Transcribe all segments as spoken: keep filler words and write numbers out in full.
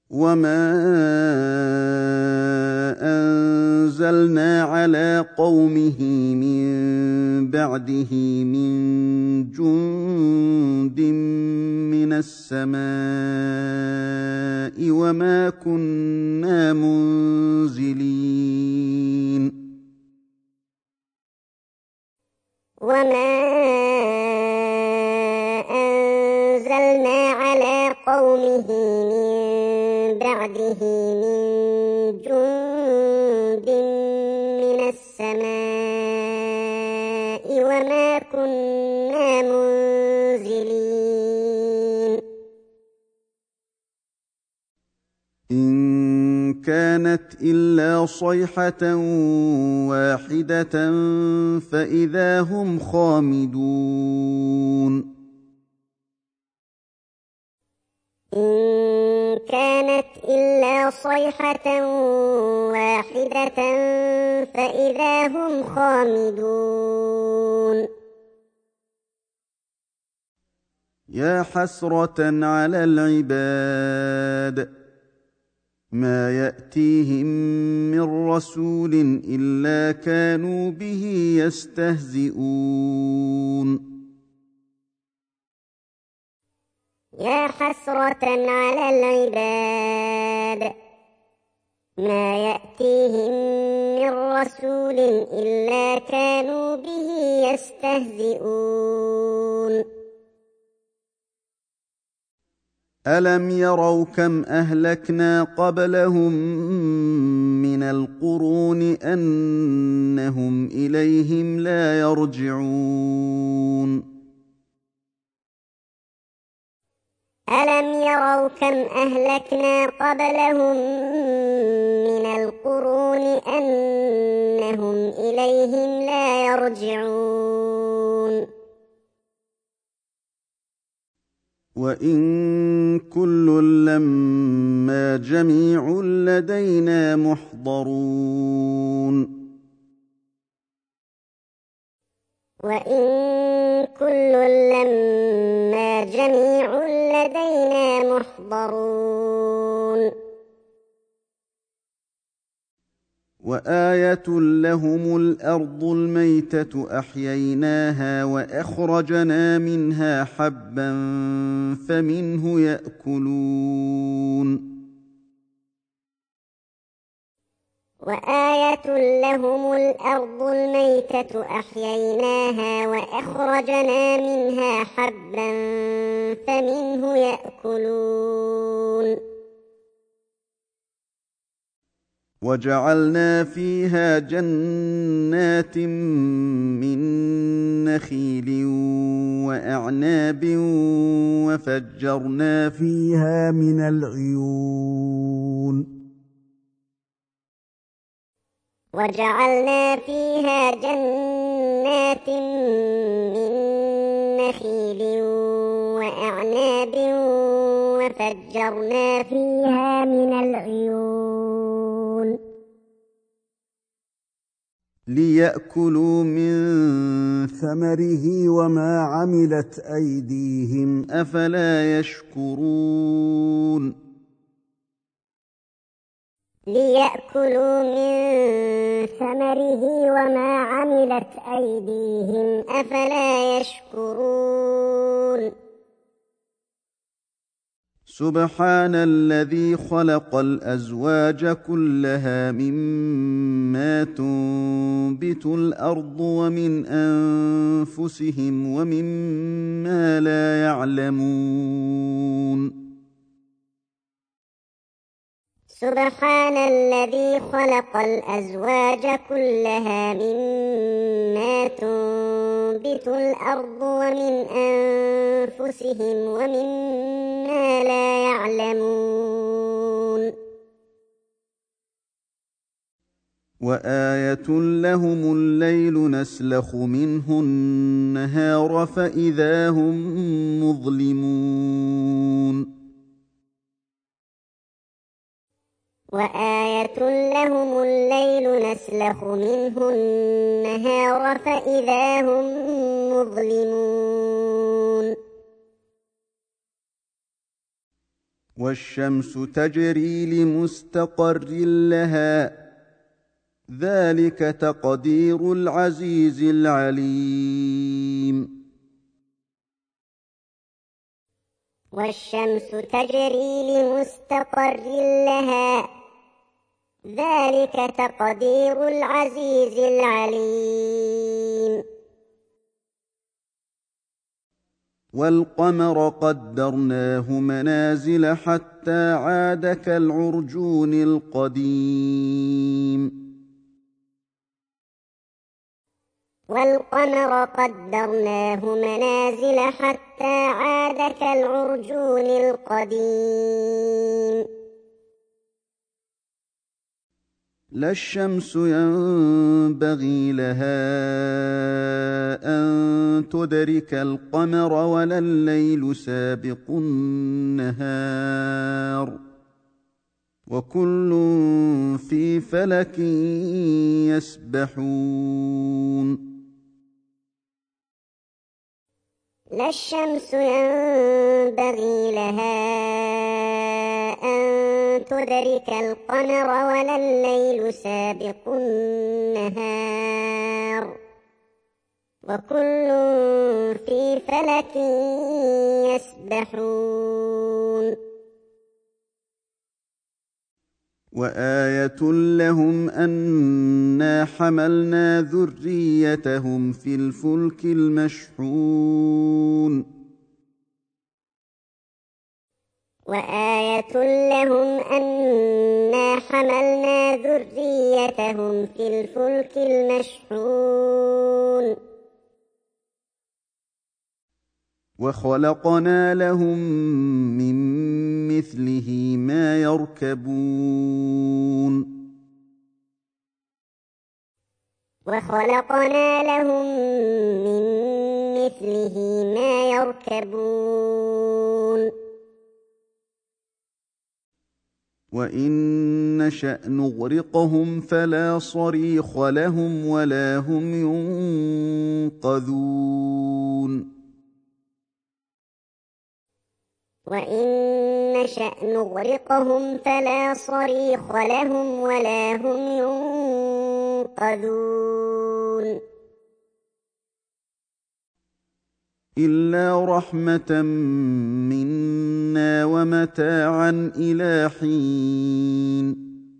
وما أنزلنا على قومه من بعده من جند من السماء وما كنا منزلين وما أنزلنا على قومه من بعده من جند من السماء وما كنا منزلين إن كانت إلا صيحة واحدة فإذا هم خامدون إن كانت إلا صيحة واحدة فإذا هم خامدون يا حسرة على العباد ما يأتيهم من رسول إلا كانوا به يستهزئون يا حسرة على العباد ما يأتيهم من رسول إلا كانوا به يستهزئون ألم يروا كم أهلكنا قبلهم من القرون أنهم إليهم لا يرجعون ألم يروا كم أهلكنا قبلهم من القرون أنهم إليهم لا يرجعون وإن كل لما جميع لدينا محضرون وإن كل لما جميع لدينا محضرون وآية لهم الأرض الميتة أحييناها وأخرجنا منها حبا فمنه يأكلون وآية لهم الأرض الميتة أحييناها وأخرجنا منها حبا فمنه يأكلون وجعلنا فيها جنات من نخيل وأعناب وفجرنا فيها من العيون وجعلنا فيها جنات من نخيل وأعناب وفجرنا فيها من العيون ليأكلوا من ثمره وما عملت أيديهم أفلا يشكرون ليأكلوا من ثمره وما عملت أيديهم أفلا يشكرون سبحان الذي خلق الأزواج كلها مما تنبت الأرض ومن أنفسهم ومما لا يعلمون سبحان الذي خلق الأزواج كلها مما تنبت الأرض ومن أنفسهم ومما لا يعلمون وآية لهم الليل نسلخ منه النهار فإذا هم مظلمون وآية لهم الليل نسلخ منه النهار فإذا هم مظلمون والشمس تجري لمستقر لها ذلك تقدير العزيز العليم والشمس تجري لمستقر لها ذلك تقدير العزيز العليم والقمر قدرناه منازل حتى عاد كالعرجون القديم والقمر قدرناه منازل حتى عاد كالعرجون القديم لا الشمس ينبغي لها أن تدرك القمر ولا الليل سابق النهار وكل في فلك يسبحون لا الشمس ينبغي لها أن تدرك القمر ولا الليل سابق النهار وكل في فلك يسبحون وآية لهم أنا حملنا ذريتهم في الفلك المشحون وآية لهم أنا حملنا ذريتهم في الفلك المشحون وخلقنا لهم من مثله ما يركبون وخلقنا لهم من مثله ما يركبون وإن نشأ نغرقهم فلا صريخ لهم ولا هم ينقذون وإن نشأ نغرقهم فلا صريخ لهم ولا هم ينقذون إلا رحمة منا ومتاعا إلى حين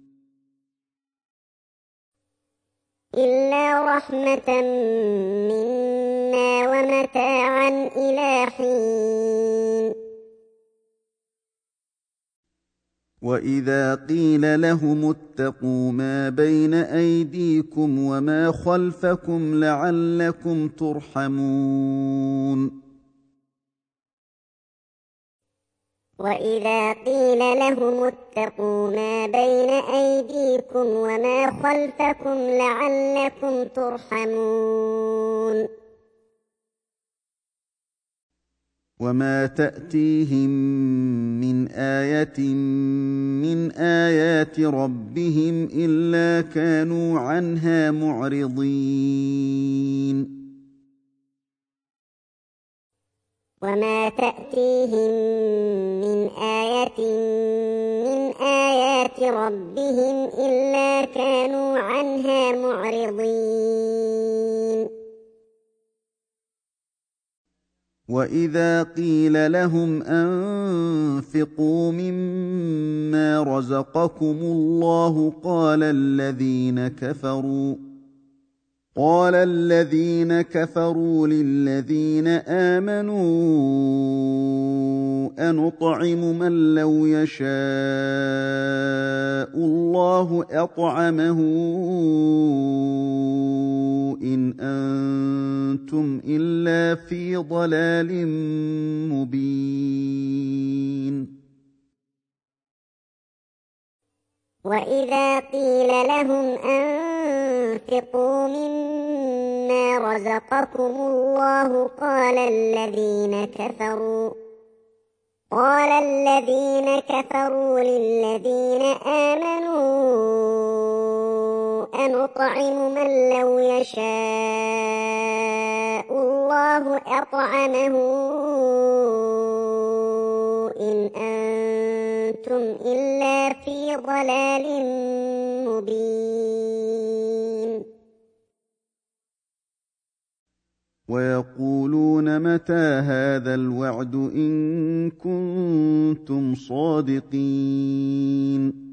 إلا رحمة منا ومتاعا إلى حين وإذا قيل لهم اتقوا ما بين أيديكم وما خلفكم لعلكم ترحمون وإذا قيل لهم اتقوا ما بين أيديكم وما خلفكم لعلكم ترحمون وما تأتيهم من آية من آيات ربهم إلا كانوا عنها معرضين وما تأتيهم من آية من آيات ربهم إلا كانوا عنها معرضين وإذا قيل لهم أنفقوا مما رزقكم الله قال الذين كفروا قال الذين كفروا للذين آمنوا أنطعم من لو يشاء الله أطعمه إن أنتم إلا في ضلال مبين وإذا قيل لهم أنفقوا مما رزقكم الله قال الذين كفروا قال الذين كفروا للذين آمنوا أنطعم من لو يشاء الله أطعمه إن أنتم أنتم إلا في ضلال مبين ويقولون متى هذا الوعد إن كنتم صادقين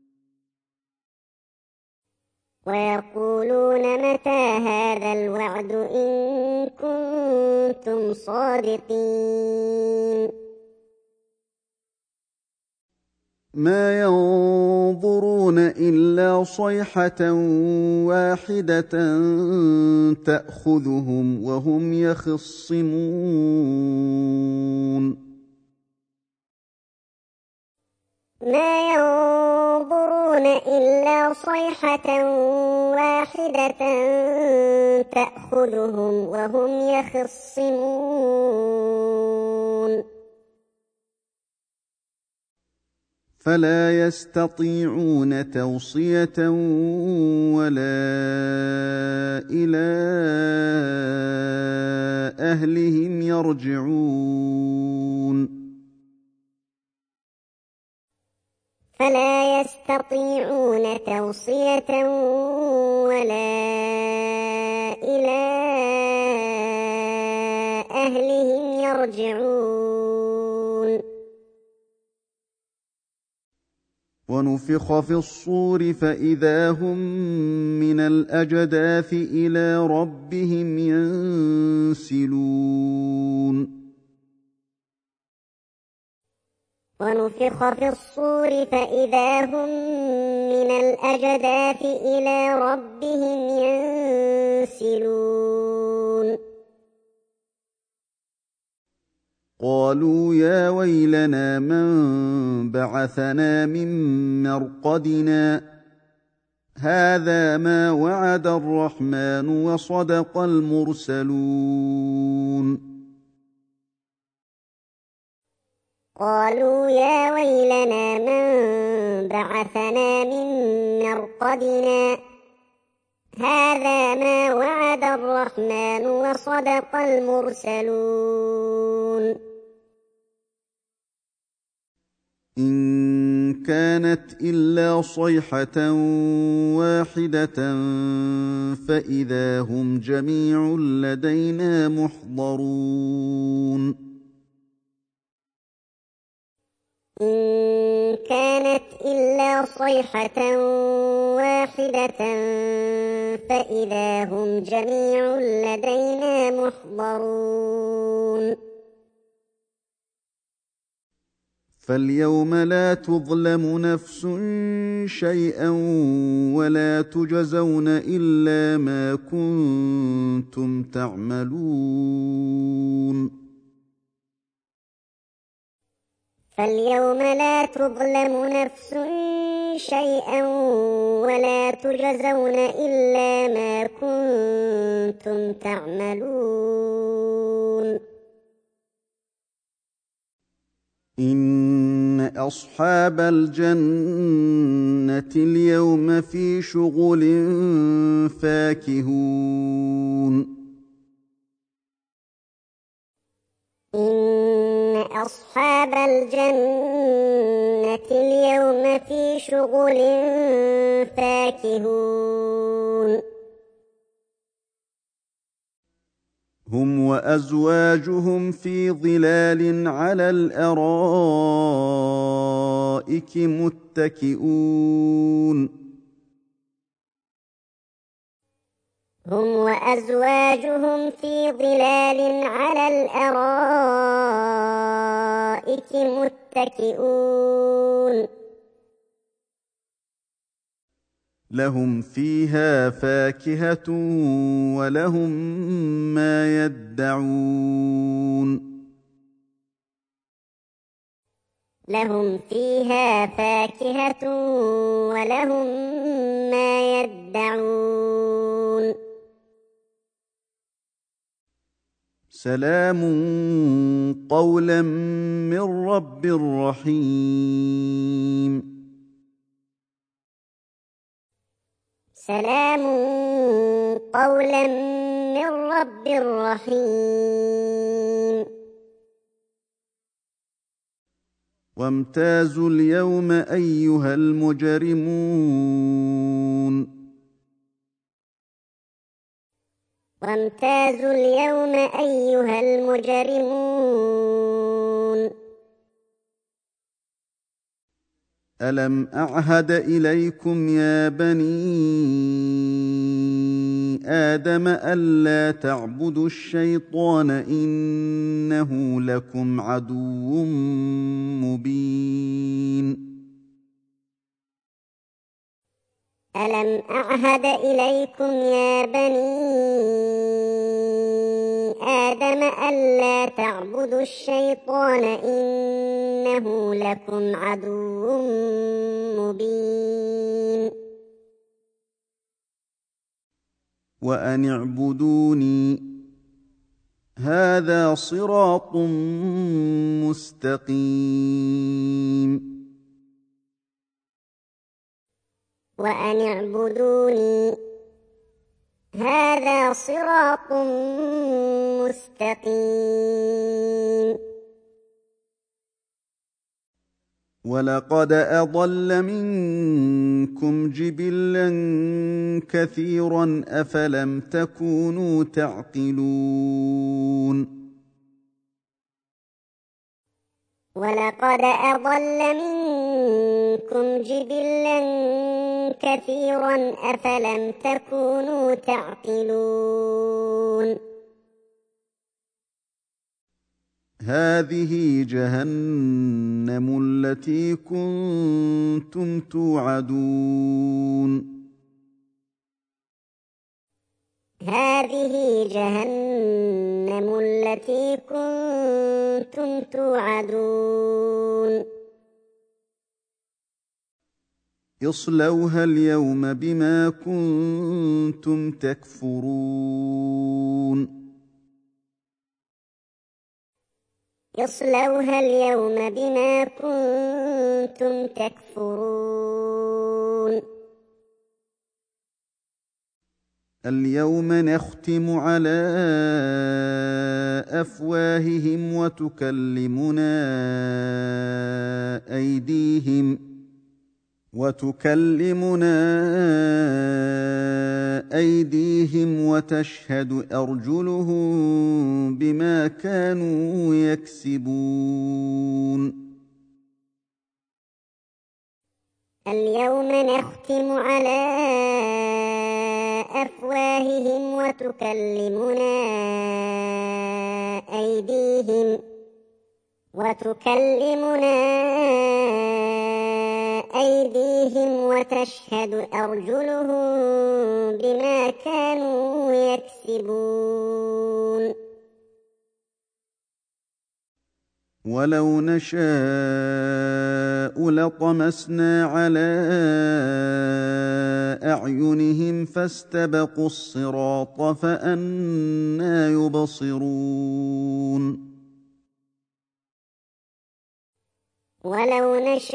ويقولون متى هذا الوعد إن كنتم صادقين ما ينظرون إلا صيحة واحدة تأخذهم وهم يخصمون ما ينظرون إلا صيحة واحدة تأخذهم وهم يخصمون فلا يستطيعون توصية ولا إلى أهلهم يرجعون فلا يستطيعون توصية ولا إلى أهلهم يرجعون ونفخ في الصور فإذا هم من الأجداث إلى ربهم ينسلون ونفخ في الصور فإذا هم من الأجداث إلى ربهم ينسلون قالوا يا ويلنا من بعثنا من مرقدنا هذا ما وعد الرحمن وصدق المرسلون قالوا يا ويلنا من بعثنا من مرقدنا هذا ما وعد الرحمن وصدق المرسلون إن كانت إلا صيحة واحدة فإذا هم جميع لدينا محضرون إن كانت إلا صيحة واحدة فإذا هم جميع لدينا محضرون فاليوم لا تظلم نفس شيئا ولا تجزون إلا ما كنتم تعملون فاليوم لا تظلم نفس شيئا ولا تجزون إلا ما كنتم تعملون إن أصحاب الجنة اليوم في شغل فاكهون إن أصحاب الجنة اليوم في شغل فاكهون هم وأزواجهم في ظلال على الأرائك متكئون هم وأزواجهم في ظلال على الأرائك متكئون لهم فيها فاكهة ولهم ما يدعون لهم فيها فاكهة ولهم ما يدعون سلام قولا من رب رحيم سلام قولا من رب رحيم وامتازوا اليوم أيها المجرمون وامتازوا اليوم أيها المجرمون ألم أعهد إليكم يا بني آدم ألا تعبدوا الشيطان إنه لكم عدو مبين ألم أعهد إليكم يا بني آدم ألا تعبدوا الشيطان إنه لكم عدو مبين وأن اعبدوني هذا صراط مستقيم وأن اعبدوني هذا صراط مستقيم ولقد أضل منكم جبلا كثيرا أفلم تكونوا تعقلون ولقد أضل منكم جبلا كثيرا أفلم تكونوا تعقلون هذه جهنم التي كنتم توعدون هذه جهنم التي كنتم توعدون اصلوها اليوم بما كنتم تكفرون اصلوها اليوم بما كنتم تكفرون اليوم نختم على أفواههم وتكلمنا أيديهم وتكلمنا أيديهم وتشهد أرجلهم بما كانوا يكسبون اليوم نختم على أفواههم وتكلمنا أيديهم وتكلمنا أيديهم وتشهد أرجلهم بما كانوا يكسبون ولو نشاء لطمسنا على أعينهم فاستبقوا الصراط فأنى يبصرون ولو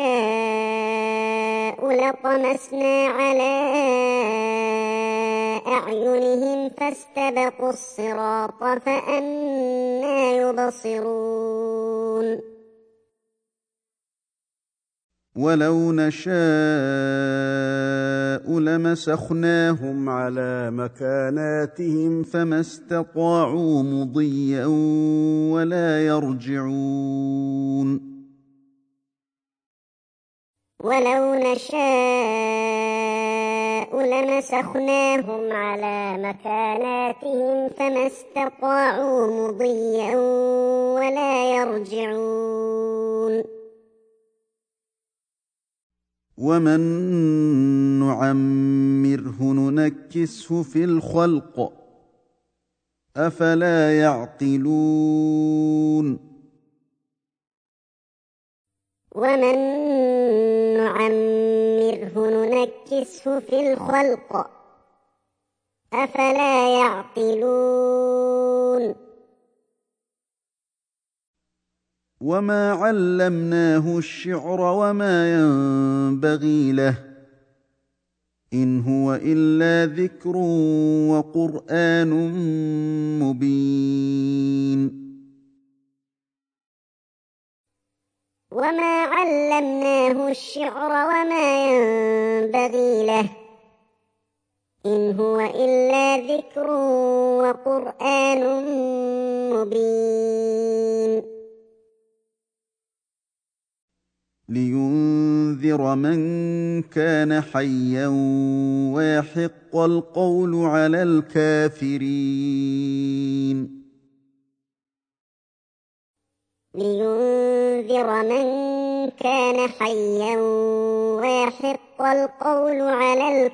نشاء لطمسنا على أعينهم فاستبقوا الصراط فأنى يبصرون ولو نشاء لمسخناهم على مكاناتهم فما استطاعوا مضيا ولا يرجعون ولو نشاء لمسخناهم على مكاناتهم فما استطاعوا مضيا ولا يرجعون ومن نعمره ننكسه في الخلق أفلا يعقلون ومن نعمره ننكسه في الخلق أفلا يعقلون وما علمناه الشعر وما ينبغي له إن هو إلا ذكر وقرآن مبين وما علمناه الشعر وما ينبغي له إن هو إلا ذكر وقرآن مبين لينذر من كان حيا ويحق القول على الكافرين لينذر من كان حيا ويحق القول على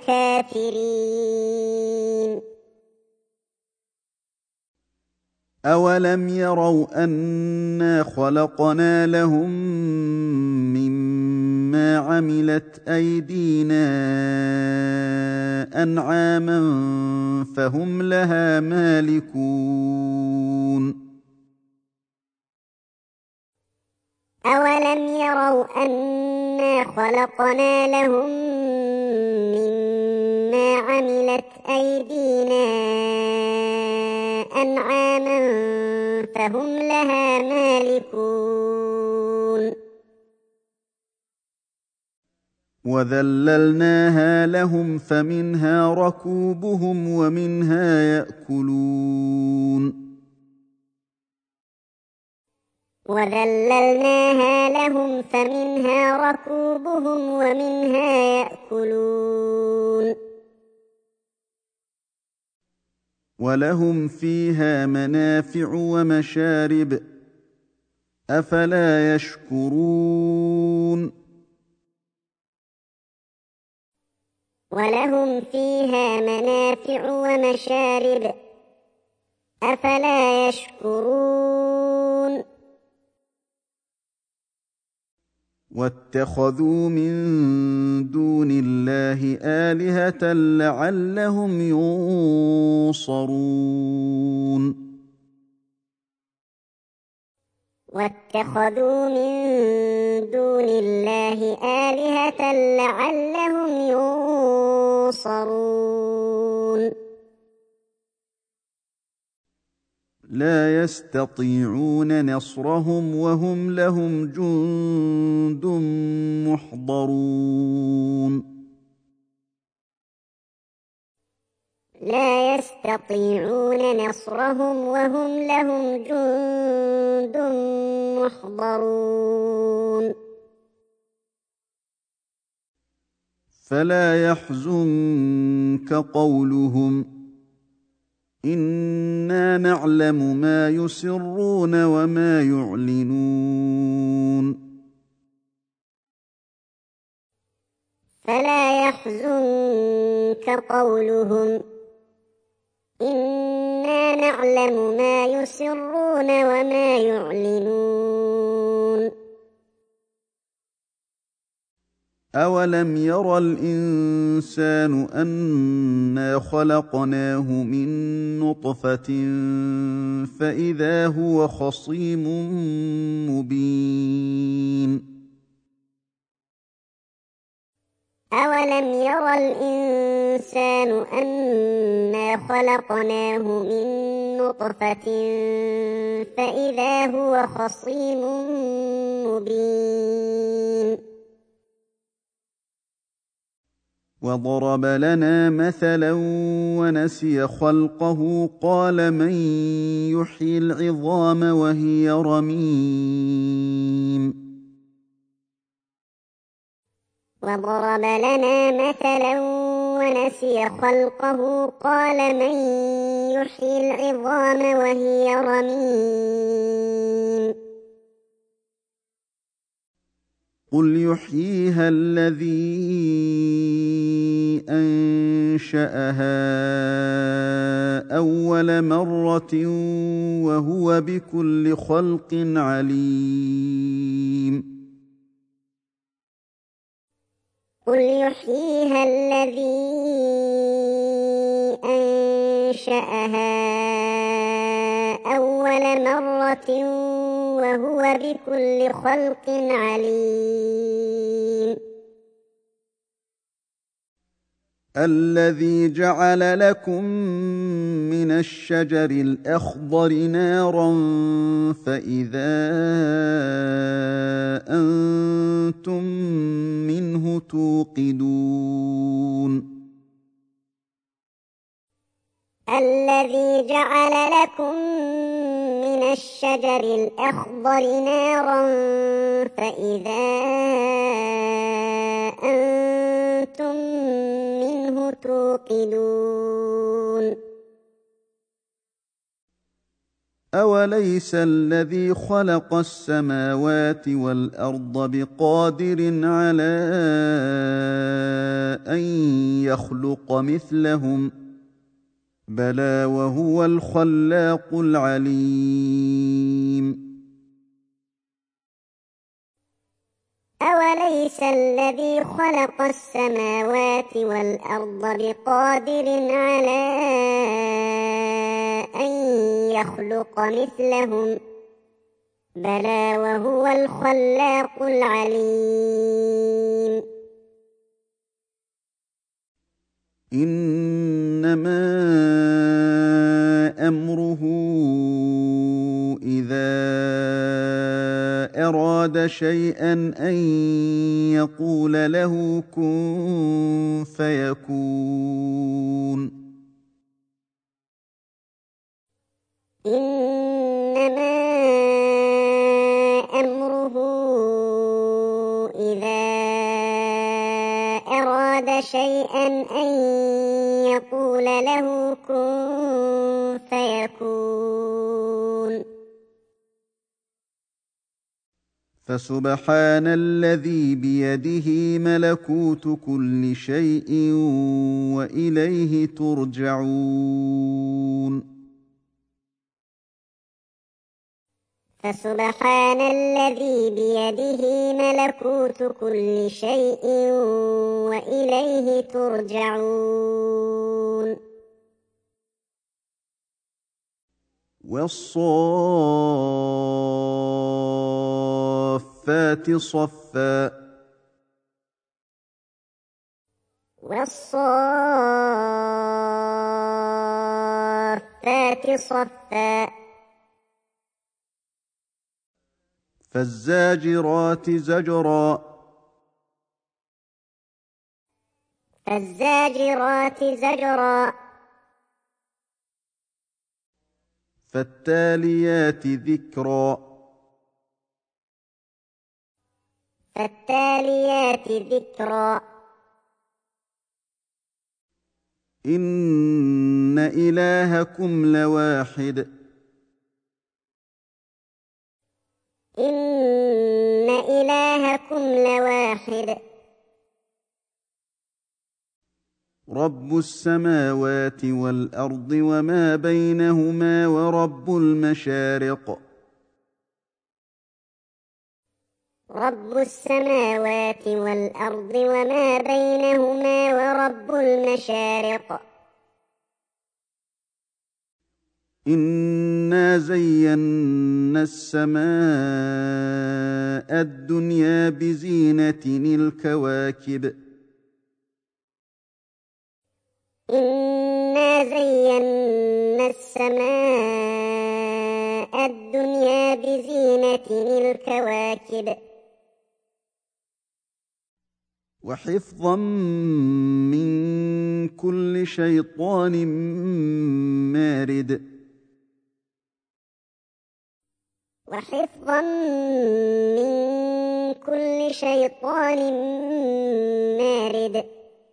الكافرين أولم يروا أنا خلقنا لهم مما عملت أيدينا أنعاما فهم لها مالكون أولم يروا أنا خلقنا لهم مما عملت أيدينا أنعاما فهم لها مالكون وذللناها لهم فمنها ركوبهم ومنها يأكلون وذللناها لهم فمنها ركوبهم ومنها يأكلون ولهم فيها منافع ومشارب أفلا يشكرون ولهم فيها منافع ومشارب أفلا يشكرون واتخذوا من دون الله آلهة لعلهم ينصرون واتخذوا من دون الله آلهة لعلهم ينصرون لا يستطيعون نصرهم وهم لهم جند محضرون لا يستطيعون نصرهم وهم لهم جند محضرون فلا يحزنك قولهم إنا نعلم ما يسرون وما يعلنون فلا يحزنك قولهم إنا نعلم ما يسرون وما يعلنون أولم ير الإنسان أنا خلقناه من نطفة فإذا هو خصيم مبين أولم ير الإنسان أنا خلقناه من نطفة فإذا هو خصيم مبين وضرب لنا مثلا ونسي خلقه قال من يحيي العظام وهي رميم وضرب لنا مثلا ونسي خلقه قال من يحيي العظام وهي رميم قل يحييها الذي أنشأها أول مرة وهو بكل خلق عليم قل يحييها الذي أنشأها أول مرة وهو بكل خلق عليم الذي جعل لكم من الشجر الأخضر نارا فإذا أنتم منه توقدون الذي جعل لكم من الشجر الأخضر نارا فإذا أنتم منه توقدون أوليس الذي خلق السماوات والأرض بقادر على أن يخلق مثلهم بلى وهو الخلاق العليم أوليس الذي خلق السماوات والأرض بقادر على أن يخلق مثلهم بلى وهو الخلاق العليم إنما أمره إذا أراد شيئا أن يقول له كن فيكون إنما أمره إذا أراد شيئا أن يقول له كن فيكون فسبحان الذي بيده ملكوت كل شيء وإليه ترجعون فسبحان الذي بيده ملكوت كل شيء وإليه ترجعون والصافات صفا والصافات صفا فالزاجرات زجرا فالزاجرات زجرا فالتاليات ذكرا فالتاليات ذكرا إن إلهكم لواحد إن إلهكم لواحد رب السماوات والأرض وما بينهما ورب المشارق رب السماوات والأرض وما بينهما ورب المشارق إنا زينا السماء الدنيا بزينة الكواكب إنا زينا السماء الدنيا بزينة الكواكب وحفظا من كل شيطان مارد وحفظا من كل شيطان مارد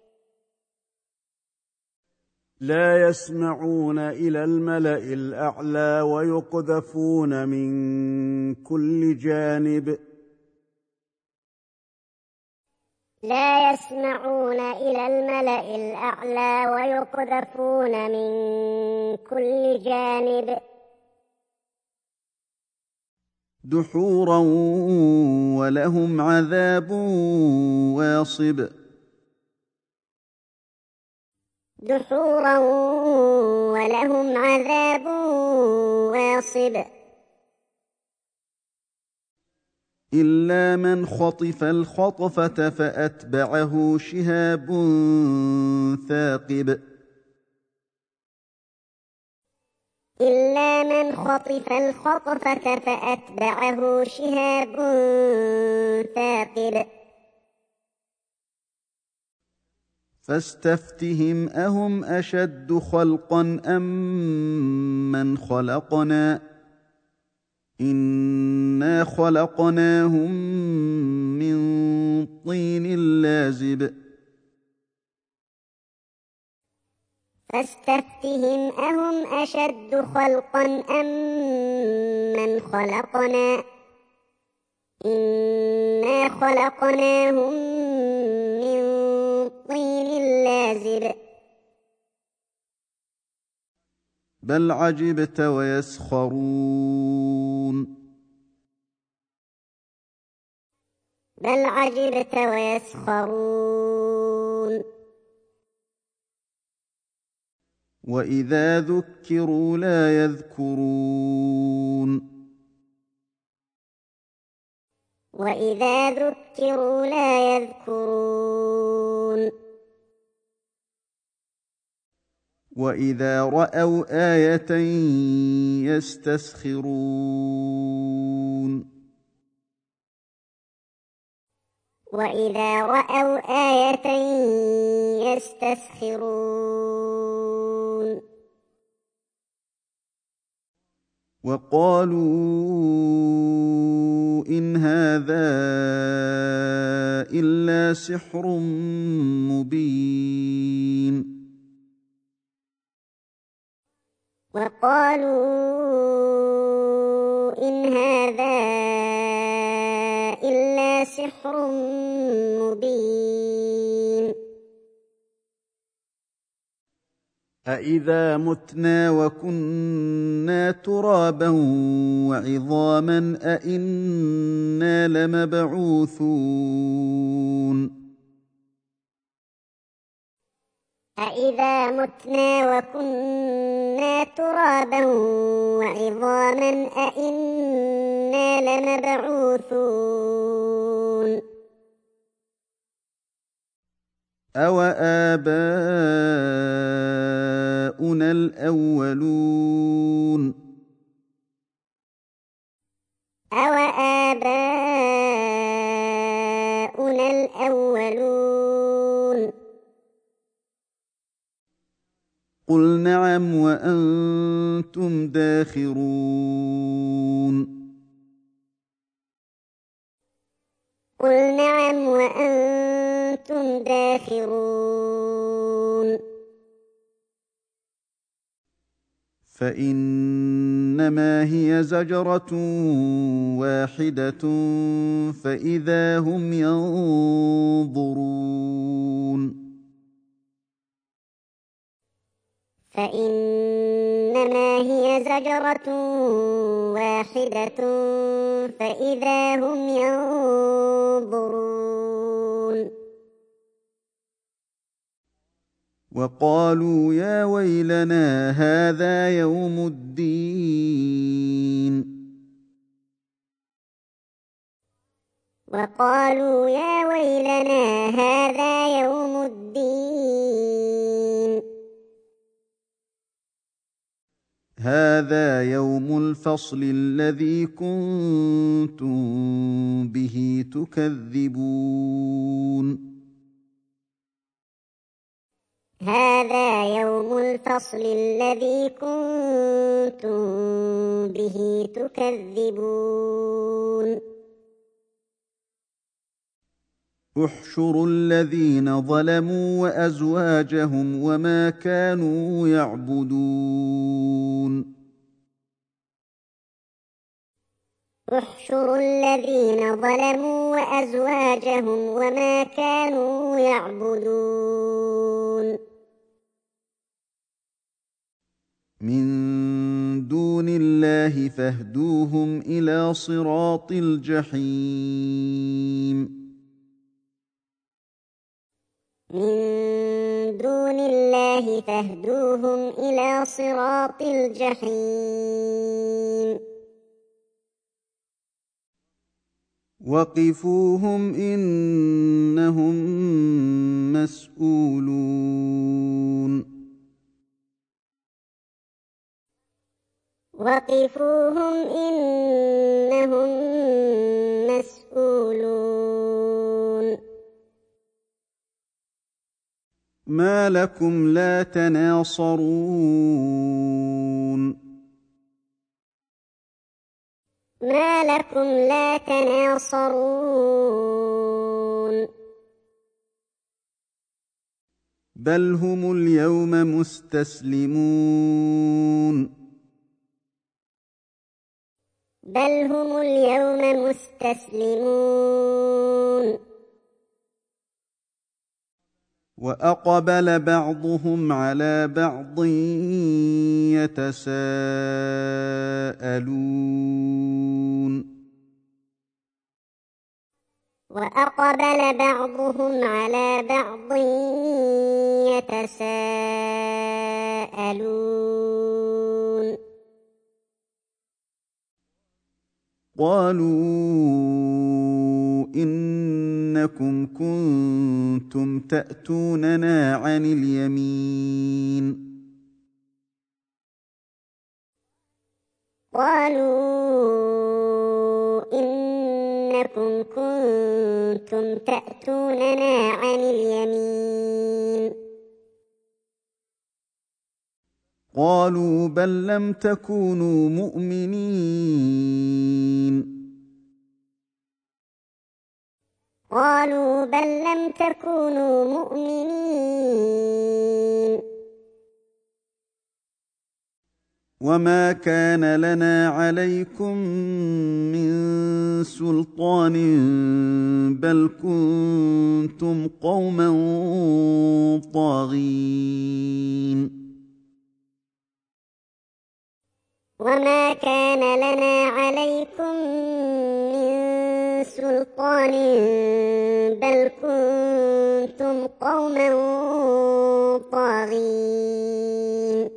لا يسمعون إلى الملأ الأعلى ويقذفون من كل جانب لا يسمعون إلى الملأ الأعلى ويقذفون من كل جانب دحورا ولهم عذاب واصب دحورا ولهم عذاب واصب إلا من خطف الخطفة فأتبعه شهاب ثاقب إلا من خطف الخطفة فأتبعه شهاب ثاقب فاستفتهم أهم أشد خلقا أم من خلقنا إنا خلقناهم من طين لازب فاستفتهم أهم أشد خلقا أم من خلقنا إنا خلقناهم من طين لازب بل عجبت ويسخرون بل عجبت ويسخرون وإذا ذكروا لا يذكرون وإذا ذكروا لا يذكرون وإذا رأوا آية يستسخرون وإذا رأوا آية يستسخرون وقالوا إن هذا إلا سحر مبين وقالوا إن هذا إلا سحر مبين أإذا متنا وكنا ترابا وعظاما أإنا لمبعوثون أإذا متنا وكنا ترابا وعظاما أإنا لمبعوثون أو آباؤنا الأولون أو آباؤنا الأولون قل نعم وأنتم داخرون قل نعم وأنتم داخرون فإنما هي زجرة واحدة فإذا هم ينظرون فإنما هي زجرة واحدة فإذا هم ينظرون وقالوا يا ويلنا هذا يوم الدين وقالوا يا ويلنا هذا يوم الدين هذا يوم الفصل الذي كنتم به تكذبون هذا يوم الفصل الذي كنتم به تكذبون احشروا الذين ظلموا وأزواجهم وما كانوا يعبدون احشروا الذين ظلموا وأزواجهم وما كانوا يعبدون من دون الله فاهدوهم إلى صراط الجحيم من دون الله فاهدوهم إلى صراط الجحيم وقفوهم إنهم مسؤولون وقفوهم إنهم مسؤولون ما لكم لا تناصرون ما لكم لا تناصرون بل هم اليوم مستسلمون بل هم اليوم مستسلمون وأقبل بعضهم على بعض يتساءلون وأقبل بعضهم على بعض يتساءلون قالوا إنكم كنتم تأتوننا عن اليمين قالوا إنكم كنتم تأتوننا عن اليمين قالوا بل لم تكونوا مؤمنين قالوا بل لم تكونوا مؤمنين وما كان لنا عليكم من سلطان بل كنتم قوما طاغين وما كان لنا عليكم من سلطان بل كنتم قوما طاغين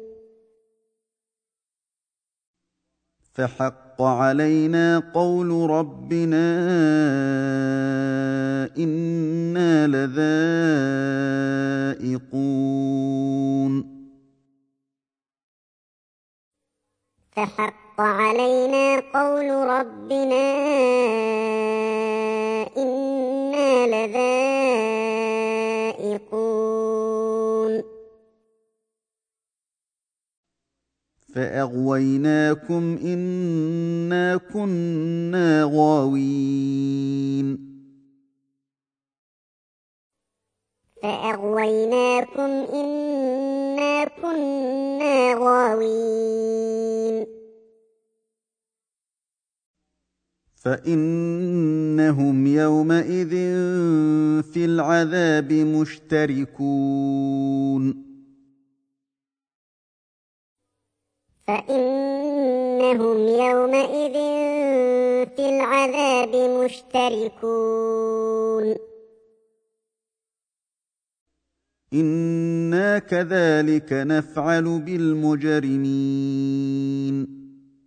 فحق علينا قول ربنا إنا لذائقون فحق علينا قول ربنا إنا لذائقون فأغويناكم إنا كنا غاوين فأغويناكم إنا كنا غاوين فإنهم يومئذ في العذاب مشتركون فإنهم يومئذ في العذاب مشتركون إنا كذلك نفعل بالمجرمين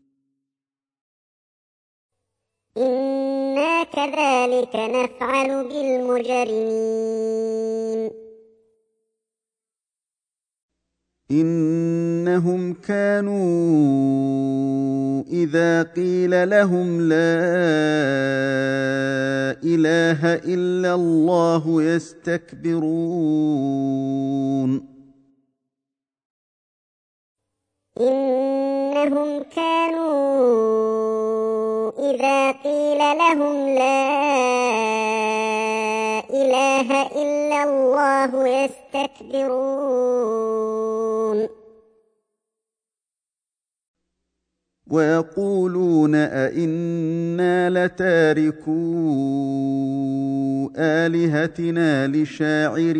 إنا كذلك نفعل بالمجرمين إنهم كانوا إذا قيل لهم لا إله إلا الله يستكبرون إنهم كانوا إذا قيل لهم لا إله إلا الله يستكبرون ويقولون أئنا لتاركو آلهتنا لشاعر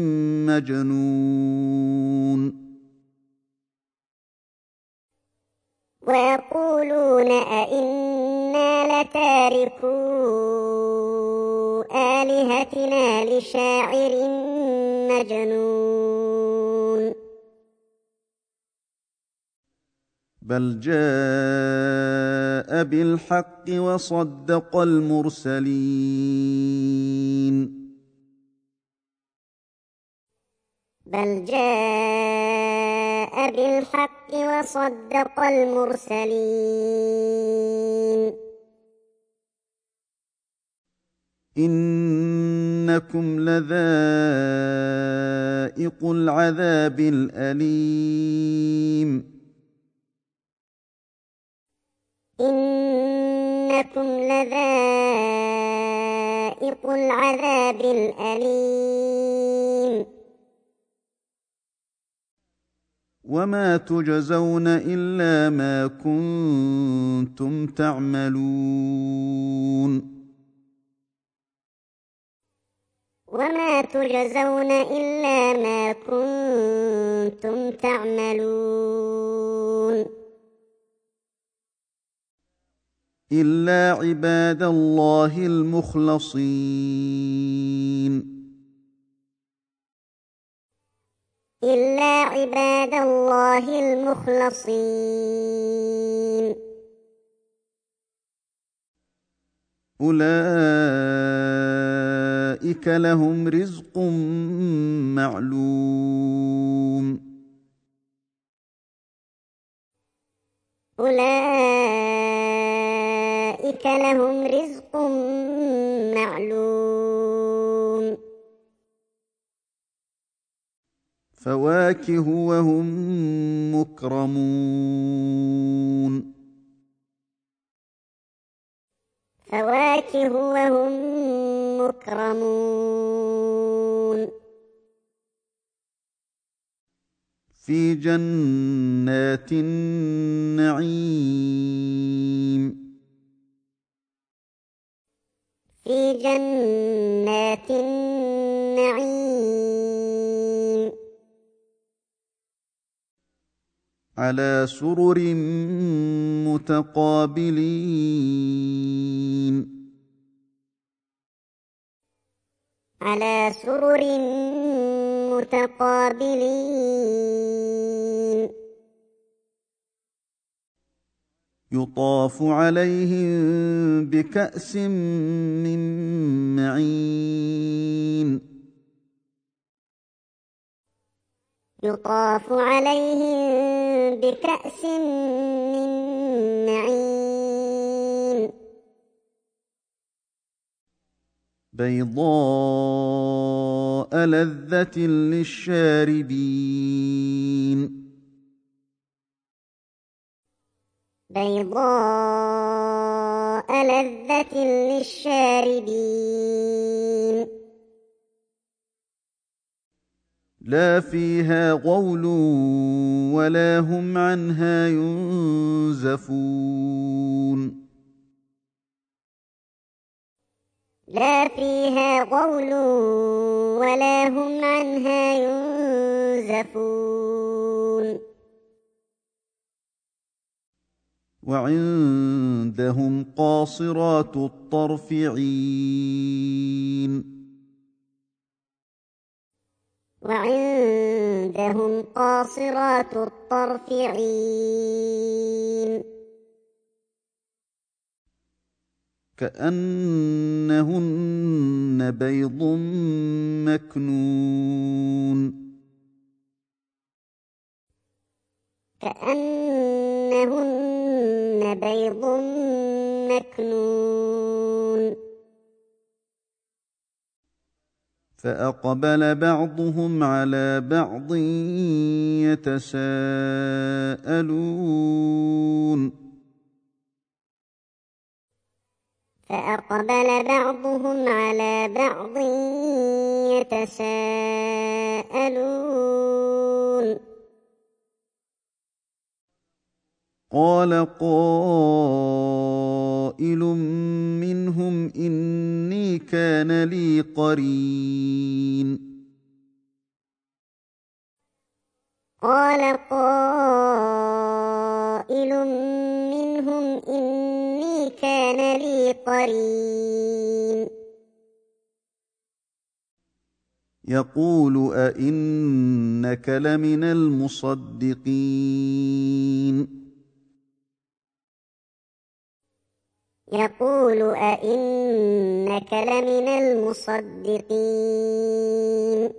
مجنون ويقولون أئنا لتاركو آلهتنا لشاعر مجنون بل جاء بالحق وصدق المرسلين بل جاء بالحق وصدق المرسلين إنكم لذائق العذاب الأليم إنكم لذائق العذاب الأليم وما تجزون إلا ما كنتم تعملون وما تجزون إلا ما كنتم تعملون إلا عباد الله المخلصين إلا عباد الله المخلصين أولئك لهم رزق معلوم أولئك لهم رزق معلوم فواكه وهم مكرمون فواكه وهم مكرمون في جنات النعيم في جنات النعيم على سرر متقابلين على سرر متقابلين يطاف عليهم بكأس من معين يطاف عليهم بكأس من معين بيضاء لذة للشاربين بيضاء لذة للشاربين لا فيها غول ولا هم عنها ينزفون لا فيها غول ولا هم عنها ينزفون وعندهم قاصرات الطرف عين وعندهم قاصرات الطرف عين كأنهن بيض مكنون كأنهن بيض مكنون فأقبل بعضهم على بعض يتساءلون فأقبل بعضهم على بعض يتساءلون قال قائل منهم إني كان لي قرين قال قائل منهم إني كان لي قرين يقول أئنك لمن المصدقين يقول أئنك لمن المصدقين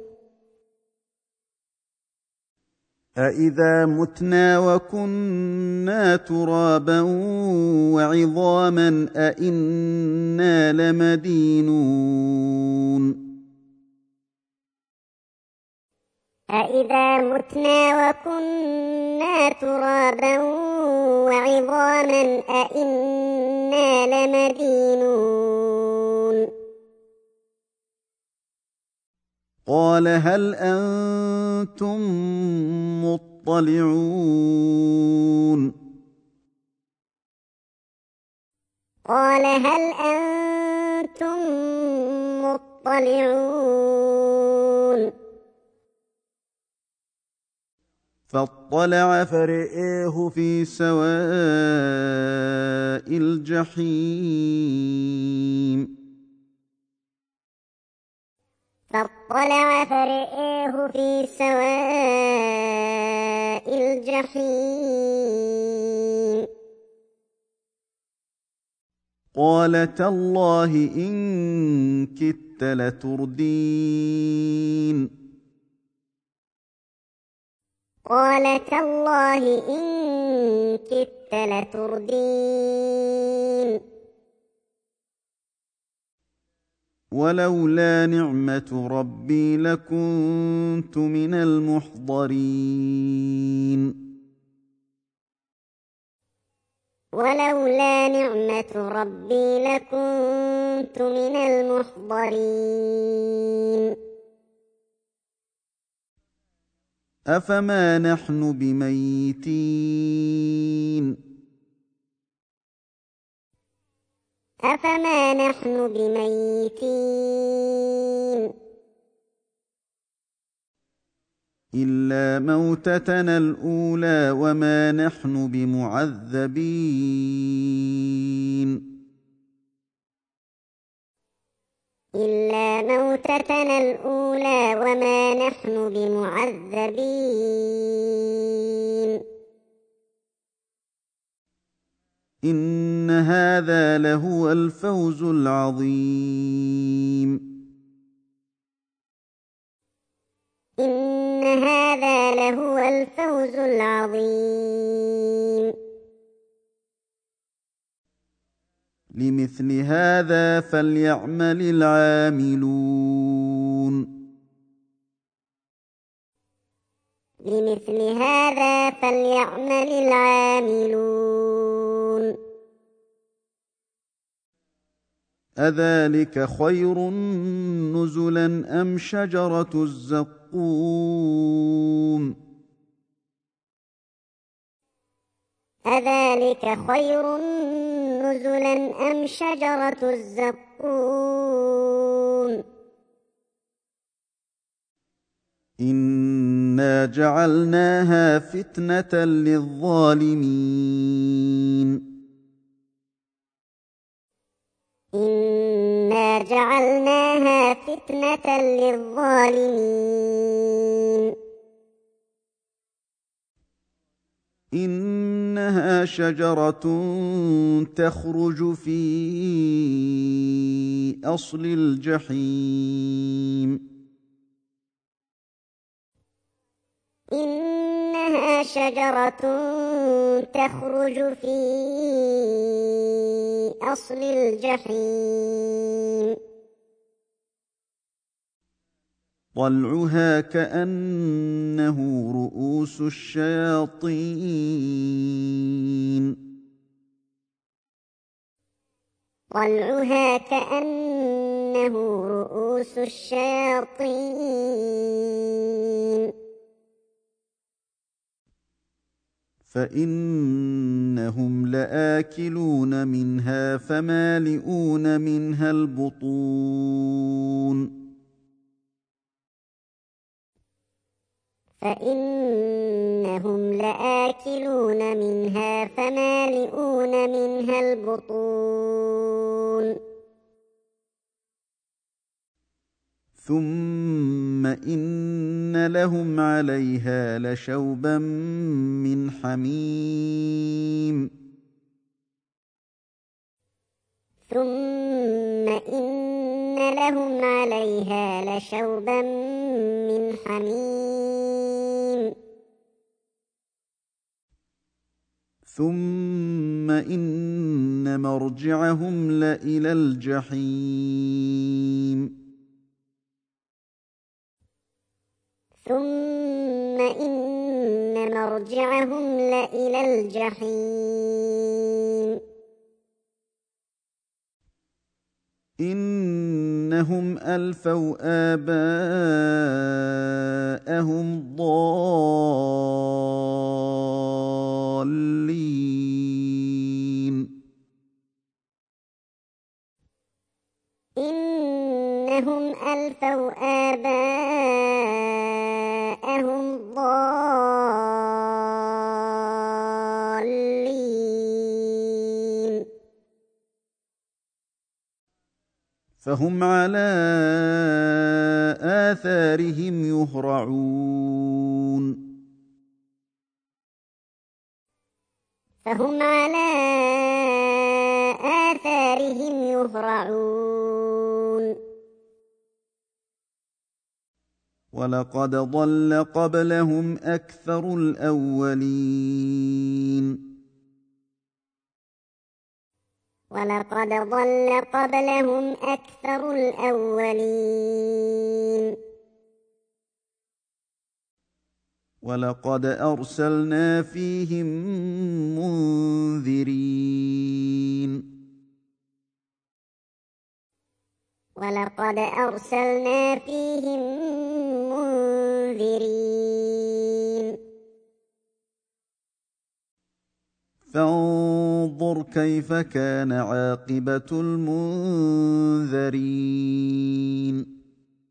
أإذا متنا وكنا ترابا وعظاما أإنا لمدينون أإذا متنا وكنا ترابا وعظاما أإنا لمدينون قال هل أنتم مطلعون قال هل أنتم مطلعون فاطلع فرئيه في سواء الجحيم فاطلع فرئيه في سواء الجحيم قال تالله إن كدت لتردين قال تالله إن كدت لتردين ولولا نعمة ربي لكنت من المحضرين ولولا نعمة ربي لكنت من المحضرين أفما نحن بميتين أفما نحن بميتين إلا موتتنا الأولى وما نحن بمعذبين إلا موتتنا الأولى وما نحن بمعذبين إن هذا لهو الفوز العظيم إن هذا لهو الفوز العظيم لمثل هذا فليعمل العاملون لمثل هذا فليعمل العاملون أذلك خير نزلا أم شجرة الزقوم أذلك خير نزلا أم شجرة الزقوم إنا جعلناها فتنة للظالمين إنا جعلناها فتنة للظالمين إنها شجرة تخرج في أصل الجحيم إنها شجرة تخرج في أصل الجحيم طلعها كأنه رؤوس الشياطين طلعها كأنه رؤوس الشياطين فإنهم لآكلون منها فمالئون منها البطون فإنهم لآكلون منها فمالئون منها البطون ثم إن لهم عليها لشوبا من حميم ثم إن لهم عليها لشوبا من حميم ثم إن مرجعهم لإلى الجحيم ثم إن مرجعهم لإلى الجحيم إنهم ألفوا آباءهم ضالين إنهم ألفوا آباءهم ضالين فهم على آثارهم يهرعون فهم على آثارهم يهرعون ولقد ضل قبلهم أكثر الأولين ولقد ضل قبلهم أكثر الأولين ولقد أرسلنا فيهم منذرين ولقد أرسلنا فيهم منذرين فانظر كيف كان عاقبة المنذرين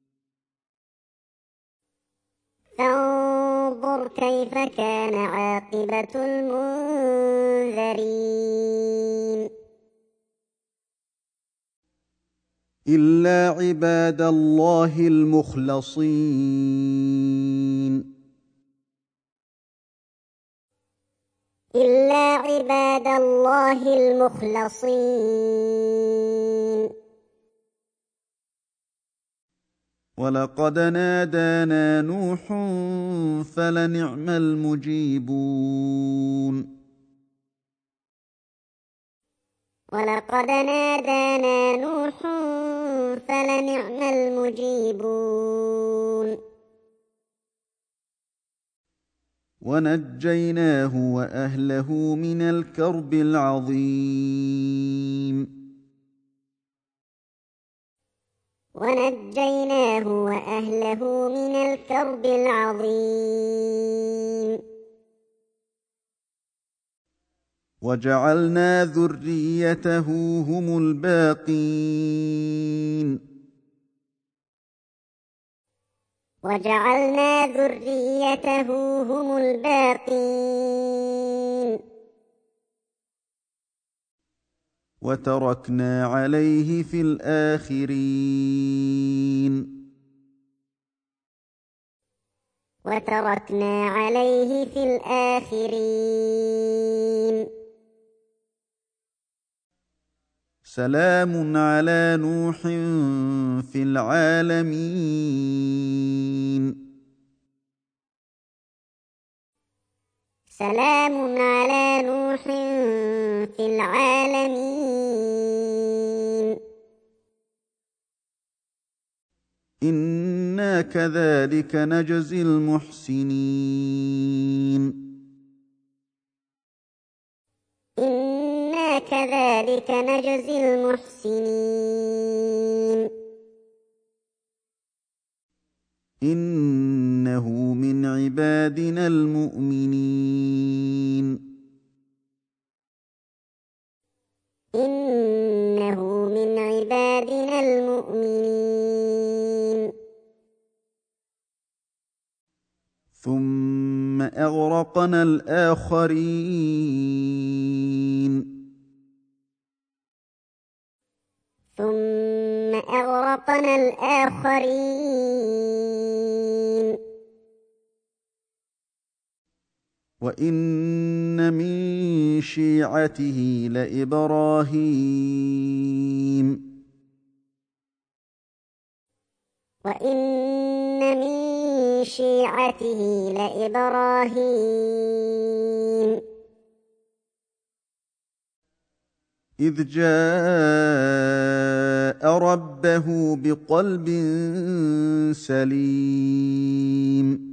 فانظر كيف كان عاقبة المنذرين إلا عباد الله المخلصين إلا عباد الله المخلصين ولقد نادانا نوح فلنعم المجيبون ولقد نادانا نوح فلنعم المجيبون ونجيناه وأهله من الكرب العظيم ونجيناه وأهله من الكرب العظيم وجعلنا ذريته هم الباقين وجعلنا ذريته هم الباقين وتركنا عليه في الآخرين وتركنا عليه في الآخرين سلام على نوح في العالمين سلام على نوح في العالمين إنا كذلك نجزي المحسنين إنا كذلك نجزي المحسنين إنه من عبادنا المؤمنين إنه من عبادنا المؤمنين ثم أغرقنا الآخرين ثم أغرقنا الآخرين وإن من شيعته لإبراهيم وإن من شيعته لإبراهيم إذ جاء ربه بقلب سليم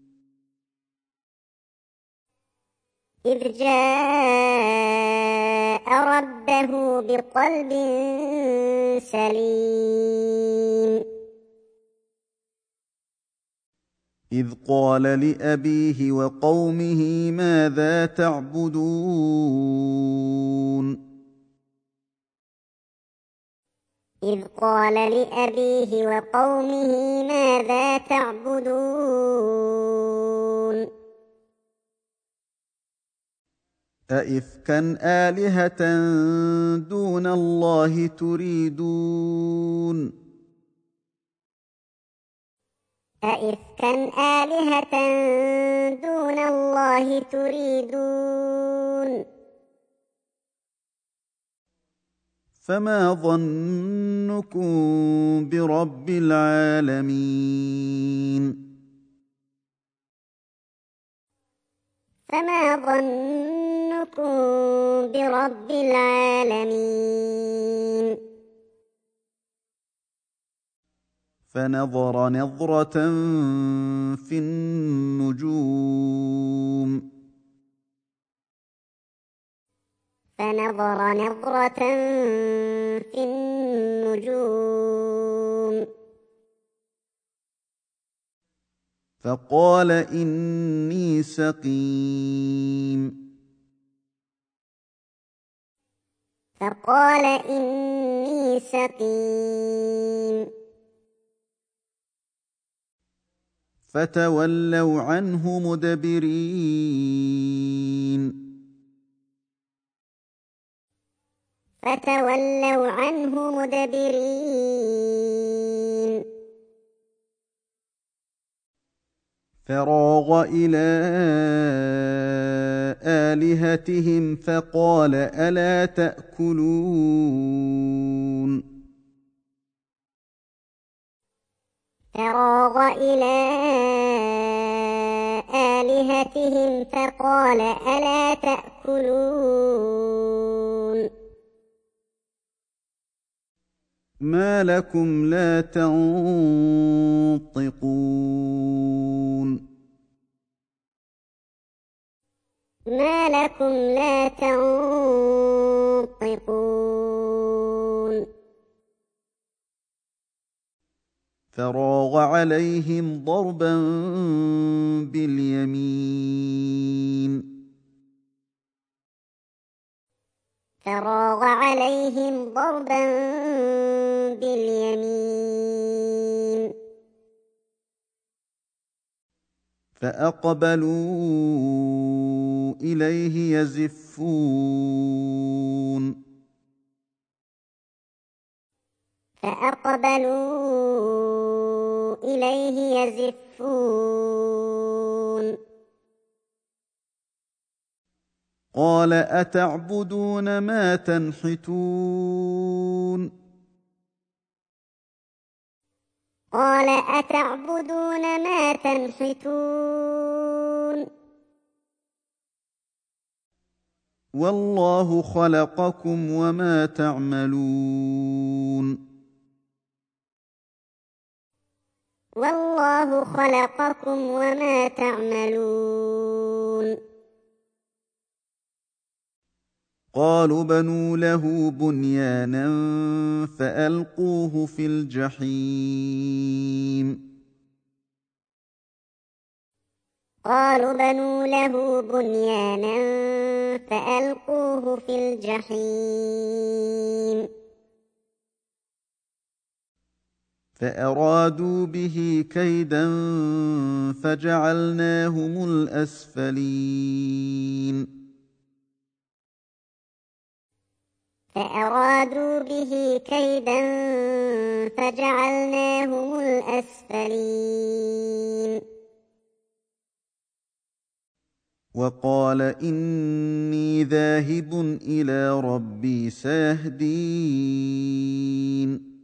إذ جاء ربه بقلب سليم إذ قال لأبيه وقومه ماذا تعبدون إذ قال لأبيه وقومه ماذا تعبدون أئفكا آلهة دون الله تريدون أئفكا آلهة دون الله تريدون فما ظنكم برب العالمين فما ظنكم برب العالمين فنظر نظرة في النجوم فنظر نظرة في النجوم فقال إني سقيم فقال إني سقيم فتولوا عنه مدبرين فتولوا عنه مدبرين فراغ إلى آلهتهم فقال ألا تأكلون فراغ إلى آلهتهم فقال ألا تأكلون ما لكم لا تنطقون ما لكم لا تنطقون فراغ عليهم ضربا باليمين فراغ عليهم ضربا باليمين فأقبلوا إليه يزفون فأقبلوا إليه يزفون قال أتعبدون ما تنحتون قال أتعبدون ما تنحتون والله خلقكم وما تعملون والله خلقكم وما تعملون قالوا بنوا له بنيانا فألقوه في الجحيم قالوا بنوا له بنيانا فألقوه في الجحيم فأرادوا به كيدا فجعلناهم الأسفلين فأرادوا به كيدا فجعلناهم الأسفلين وقال إني ذاهب إلى ربي سيهدين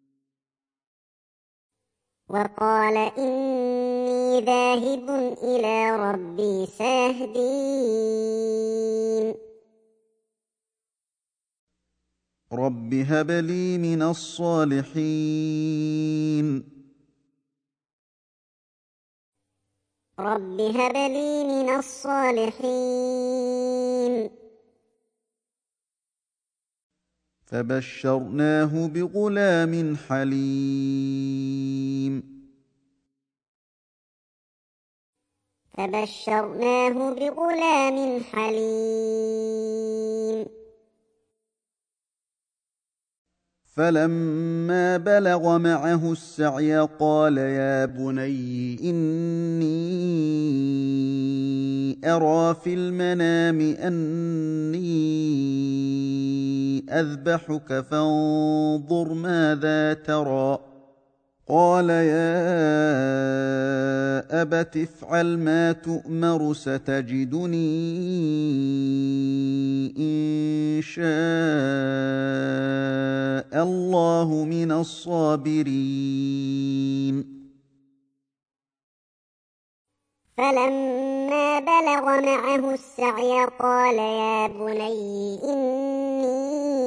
وقال إني ذاهب إلى ربي سيهدين رب هب لي من الصالحين رب هب لي من الصالحين فبشرناه بغلام حليم فبشرناه بغلام حليم فلما بلغ معه السعي قال يا بني إني أرى في المنام أني أذبحك فانظر ماذا ترى قال يا أبت افعل ما تؤمر ستجدني إن شاء الله من الصابرين فلما بلغ معه السعي قال يا بني إني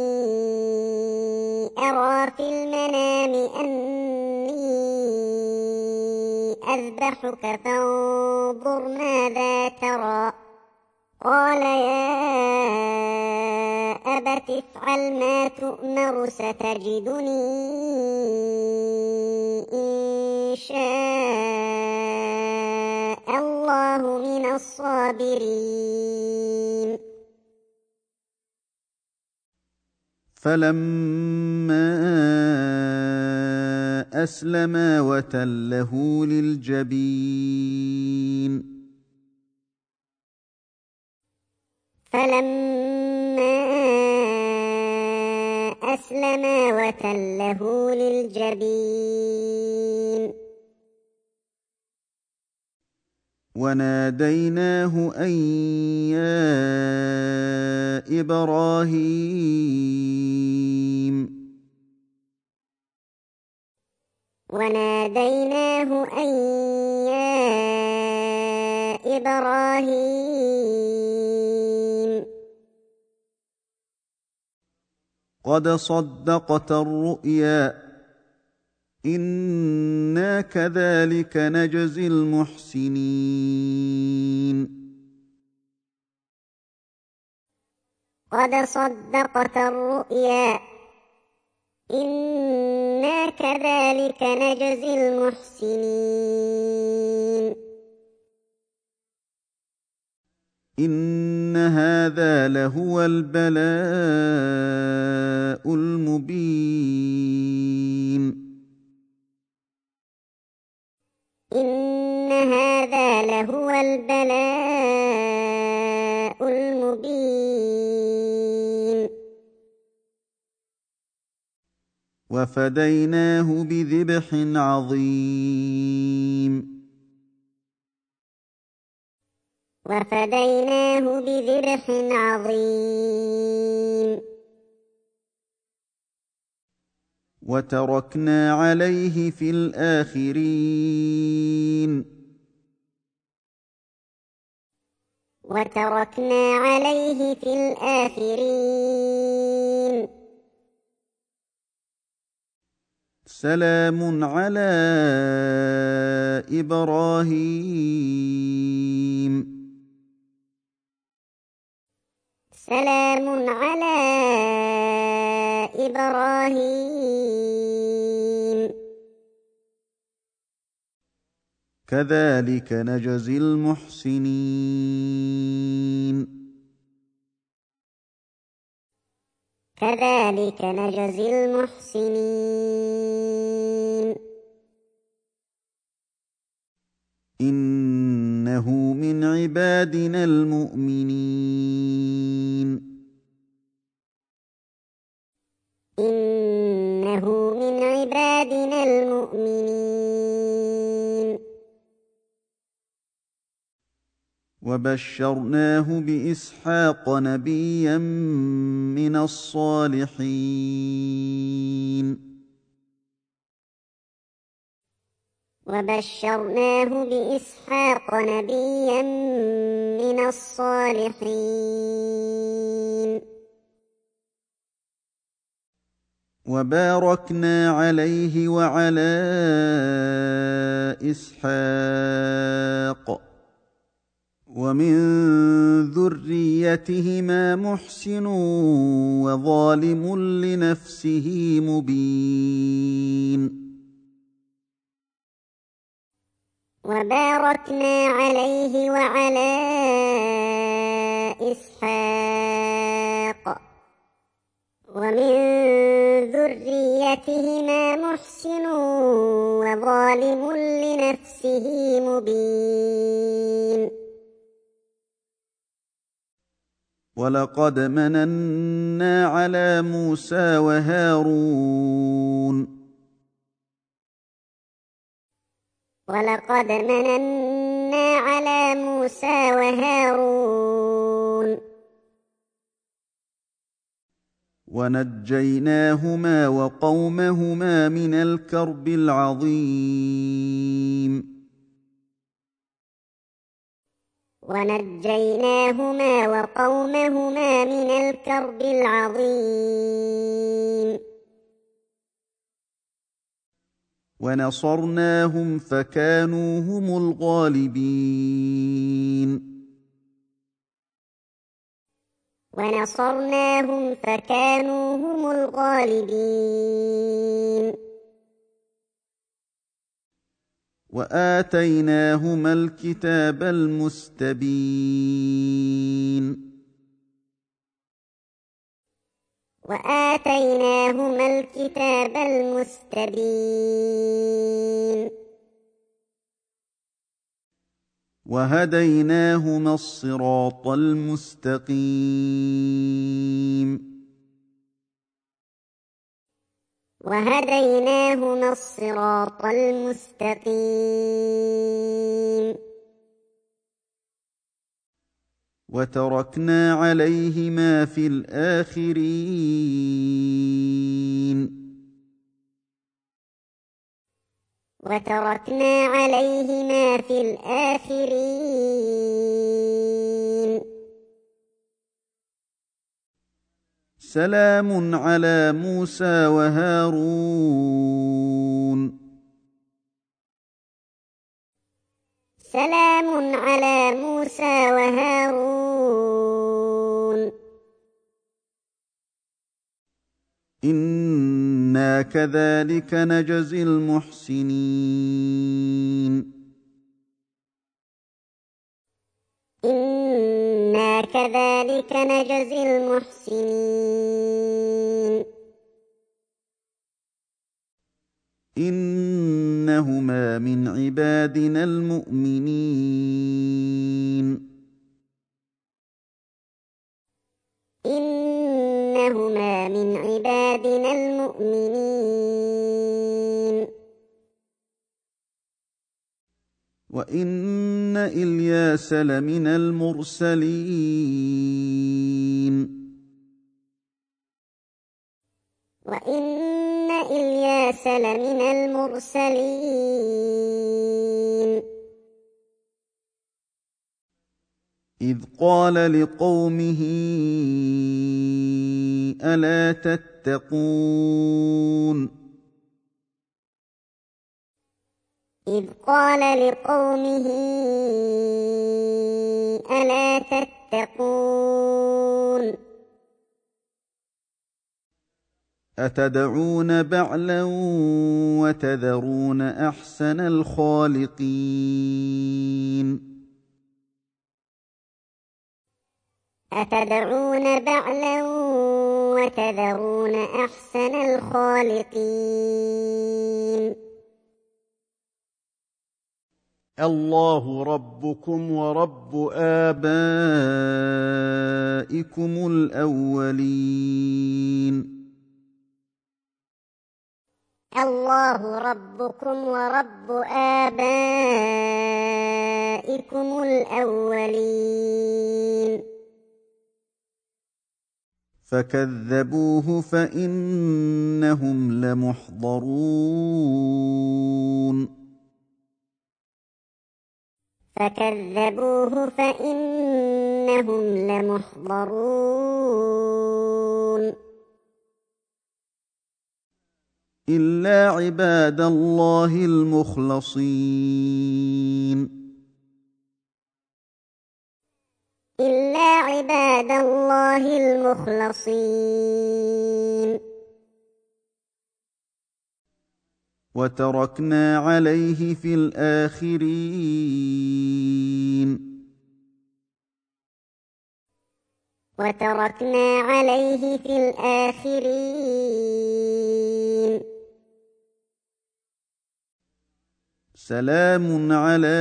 أرى في المنام أني أذبحك فانظر ماذا ترى قال يا أبت افعل ما تؤمر ستجدني إن شاء الله من الصابرين فلما أسلما وتله للجبين فلما أسلما وتله للجبين وناديناه أن يا إبراهيم وناديناه أن يا إبراهيم قد صدقت الرؤيا إنا كذلك نجزي المحسنين قد صدقت الرؤيا إنا كذلك نجزي المحسنين إن هذا لهو البلاء المبين إن هذا لهو البلاء المبين وفديناه بذبح عظيم وفديناه بذبح عظيم وتركنا عليه في الآخرين وتركنا عليه في الآخرين سلام على إبراهيم سلام على إبراهيم كذلك نجزي المحسنين كذلك نجزي المحسنين إنه من عبادنا المؤمنين إنه من عبادنا المؤمنين وبشرناه بإسحاق نبيا من الصالحين وبشرناه بإسحاق نبيا من الصالحين وباركنا عليه وعلى إسحاق ومن ذريتهما محسن وظالم لنفسه مبين وباركنا عليه وعلى إسحاق ومن ذريتهما محسن وظالم لنفسه مبين ولقد مننا على موسى وهارون ولقد مننا على موسى وهارون ونجيناهما وقومهما من الكرب العظيم ونجيناهما وقومهما من الكرب العظيم ونصرناهم فكانوا هم الغالبين ونصرناهم فكانوا هم الغالبين وآتيناهما الكتاب المستبين وآتيناهما الكتاب المستبين وهديناهما الصراط المستقيم وهديناهما الصراط المستقيم وتركنا عليهما في الآخرين وتركنا عليهما في الآخرين سلام على موسى وهارون سلام على موسى وهارون إنا كذلك نجزي المحسنين إنا كذلك نجزي المحسنين إنهما من عبادنا المؤمنين إنهما من عبادنا المؤمنين وإن إلياس لمن المرسلين وإن إلياس لمن المرسلين إذ قال لقومه ألا تتقون إذ قال لقومه ألا تتقون أتدعون بعلا وتذرون أحسن الخالقين أتدعون بعلا وتذرون أحسن الخالقين الله ربكم ورب آبائكم الأولين الله ربكم ورب آبائكم آبائكم الأولين فكذبوه فإنهم لمحضرون فكذبوه فإنهم لمحضرون إلا عباد الله المخلصين إلا عباد الله المخلصين وتركنا عليه في الآخرين وتركنا عليه في الآخرين سلام على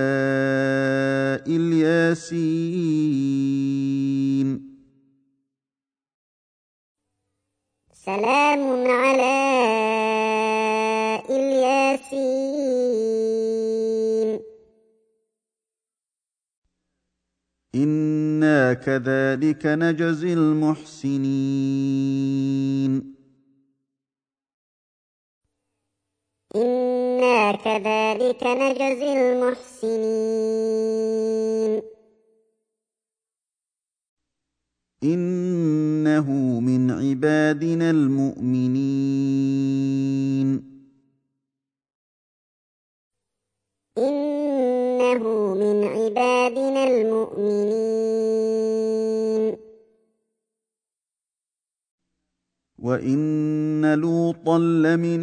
الياسين سلام على الياسين إنا كذلك نجزي المحسنين إنا كذلك نجزي المحسنين إنه من عبادنا المؤمنين إنه من عبادنا المؤمنين وإن لوطا لمن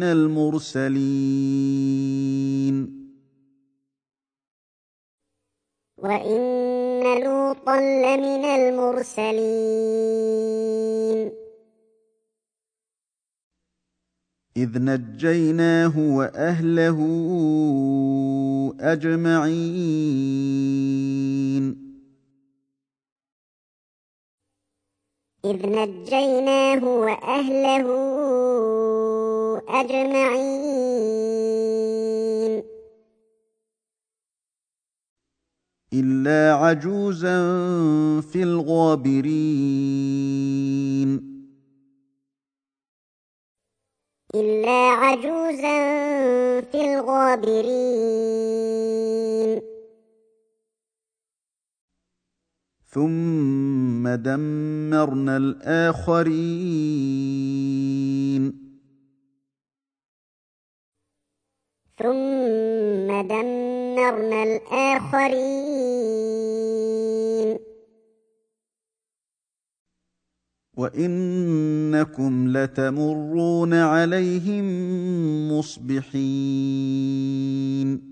المرسلين وإن لوطا لمن المرسلين إذ نجيناه وأهله أجمعين إذ نجيناه وأهله أجمعين إلا عجوزا في الغابرين إلا عجوزا في الغابرين ثم دمرنا الآخرين ثم دمرنا الآخرين وإنكم لتمرون عليهم مصبحين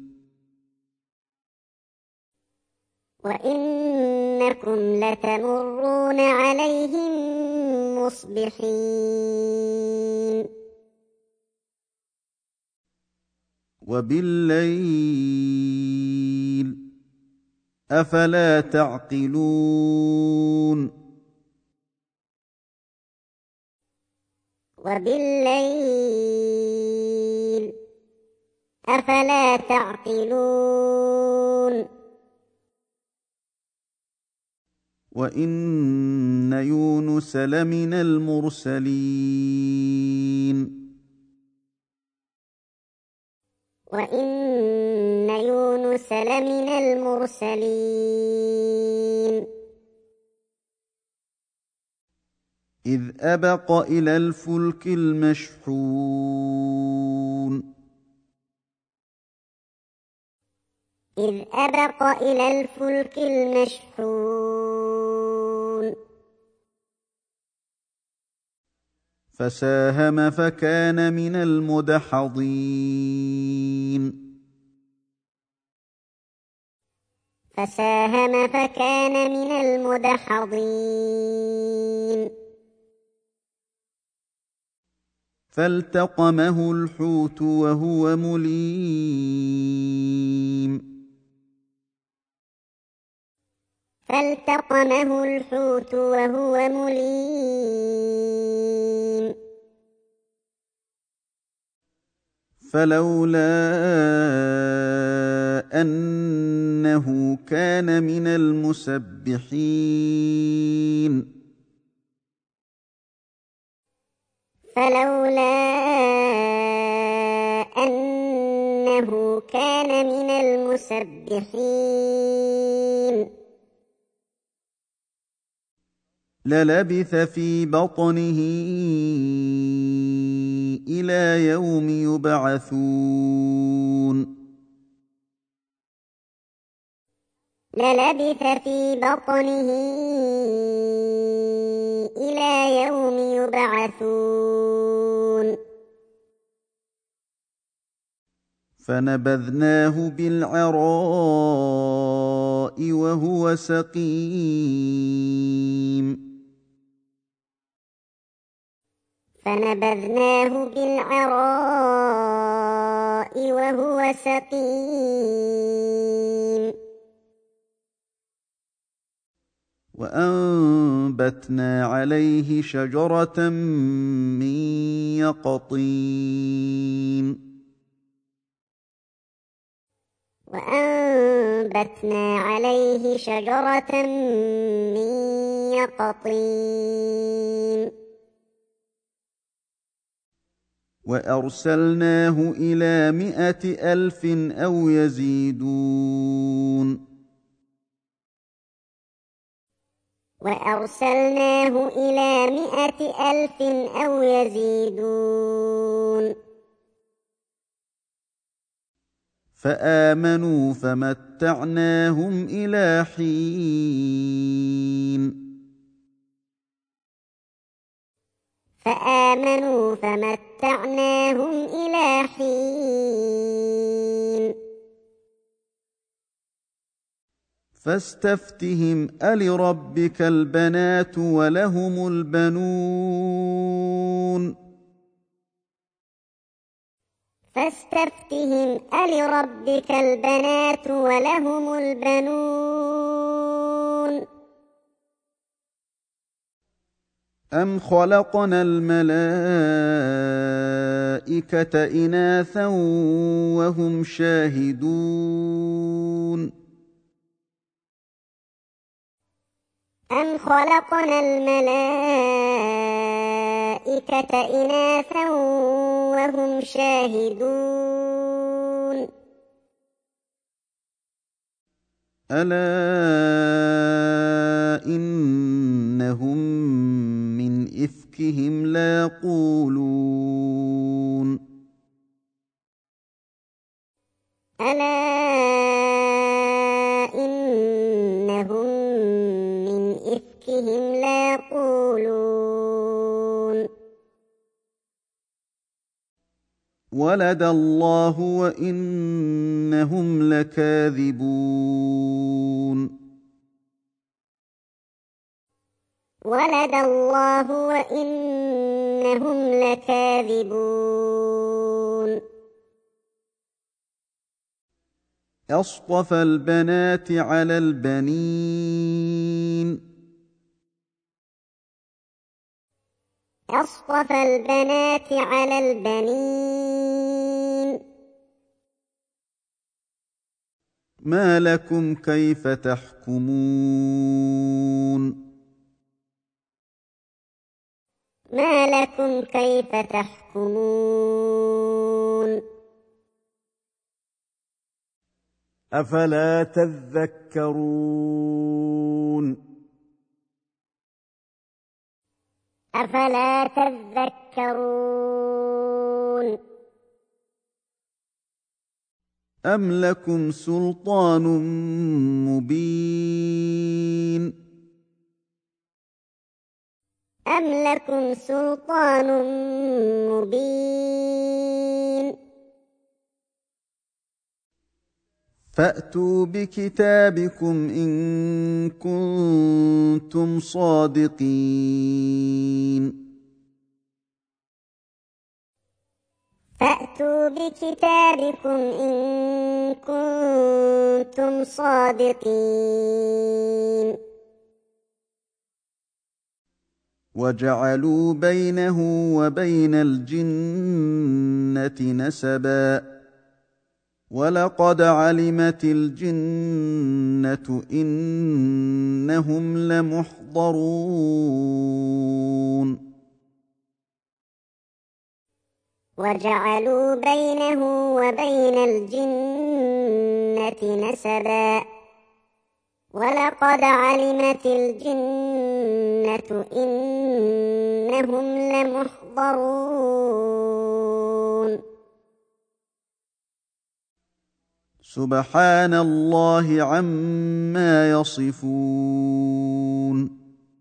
وإنكم لتمرون عليهم مصبحين وبالليل أفلا تعقلون وبالليل أفلا تعقلون وإن يونس لمن المرسلين وإن يونس لمن المرسلين إذ أبق إلى الفلك المشحون إذ أبق إلى الفلك المشحون فساهم فكان من المدحضين فساهم فكان من المدحضين فالتقمه الحوت وهو مليم فالتقمه الحوت وهو مليم فلولا أنه كان من المسبحين فلولا أنه كان من المسبحين للبث في بطنه إلى يوم يبعثون للبث في بطنه إلى يوم يبعثون فنبذناه بالعراء وهو سقيم فنبذناه بالعراء وهو سقيم وأنبتنا عليه شجرة من يقطين وأنبتنا عليه شجرة من يقطين وأرسلناه إلى مائة ألف أو يزيدون وأرسلناه إلى مائة ألف أو يزيدون فآمنوا فمتعناهم إلى حين فآمنوا فمتعناهم إلى حين فاستفتهم ألربك البنات ولهم البنون فاستفتهم ألربك البنات ولهم البنون أم خلقنا الملائكة إناثا وهم شاهدون أم خلقنا الملائكة إناثا وهم شاهدون ألا إنهم من إفكهم ليقولون ألا إنهم من إفكهم ليقولون ولد الله وإنهم لكاذبون ولد الله وإنهم لكاذبون أصطفى البنات على البنين أصطفى البنات على البنين ما لكم كيف تحكمون ما لكم كيف تحكمون أفلا تذكرون أفلا تذكرون أم لكم سلطان مبين أم لكم سلطان مبين فأتوا بكتابكم إن كنتم صادقين فأتوا بكتابكم إن كنتم صادقين وجعلوا بينه وبين الجنة نسبا ولقد علمت الجنة إنهم لمحضرون وجعلوا بينه وبين الجنة نسبا ولقد علمت الجنة إنهم لمحضرون سبحان الله عما يصفون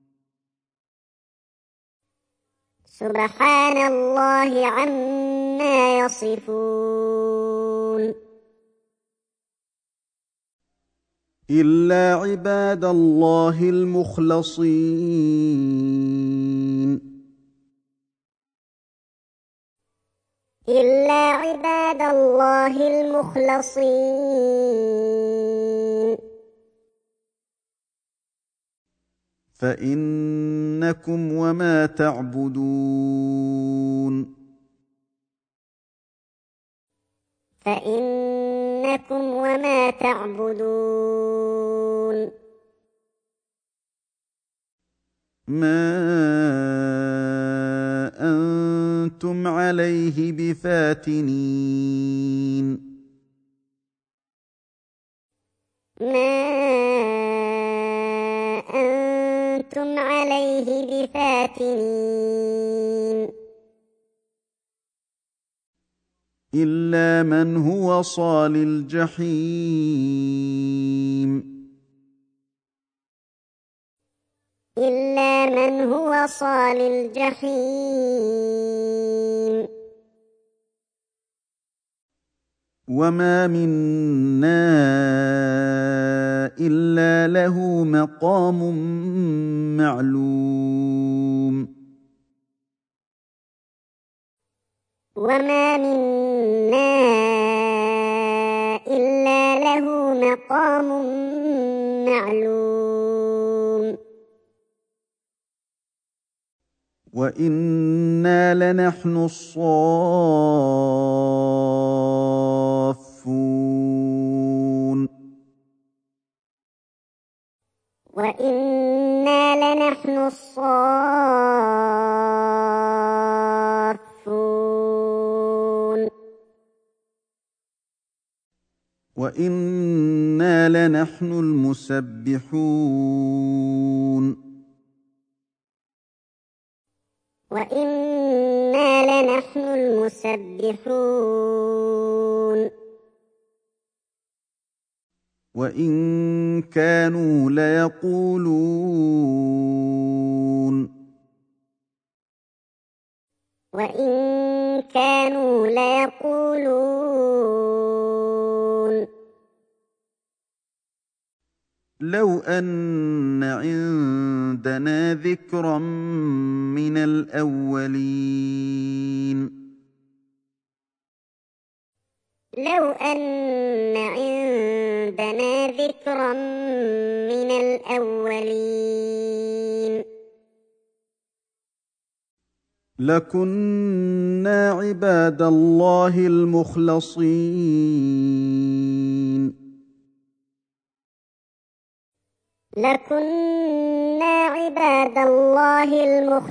سبحان الله عما يصفون إلا عباد الله المخلصين إلا عباد الله المخلصين فإنكم وما تعبدون فإنكم وما تعبدون ما أنتم عليه بفاتنين ما أنتم عليه بفاتنين إلا من هو صال الجحيم إلا من هو صال الجحيم وما منا إلا له مقام معلوم وما منا إلا له مقام معلوم وإنا لنحن الصافون وإنا لنحن الصافون وإنا لنحن المسبحون وإنا لنحن المسبحون وإن كانوا ليقولون وإن كانوا ليقولون لو أن عندنا ذكرا من الأولين لو أن عندنا ذكرا من الأولين لكنا عباد الله المخلصين لكنا عباد الله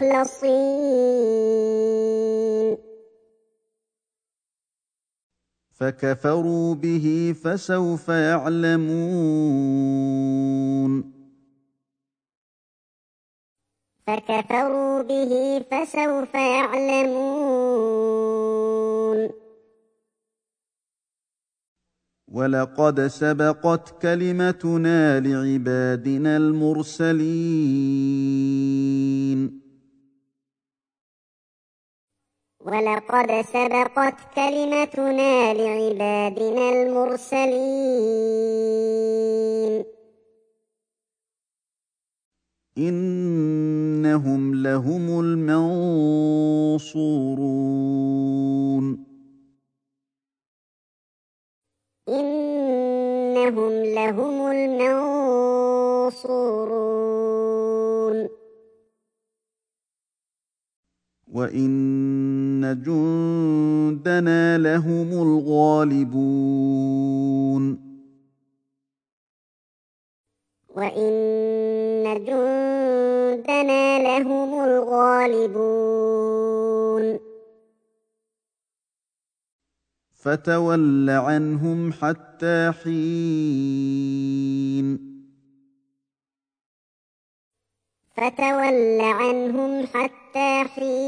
المخلصين فكفروا به فسوف يعلمون فكفروا به فسوف يعلمون ولقد سبقت كلمتنا لعبادنا المرسلين ولقد سبقت كلمتنا لعبادنا المرسلين إنهم لهم المنصورون إنهم لهم المنصورون وإن جندنا لهم الغالبون وإن جندنا لهم الغالبون فتول عنهم حتى حين فتول عنهم حتى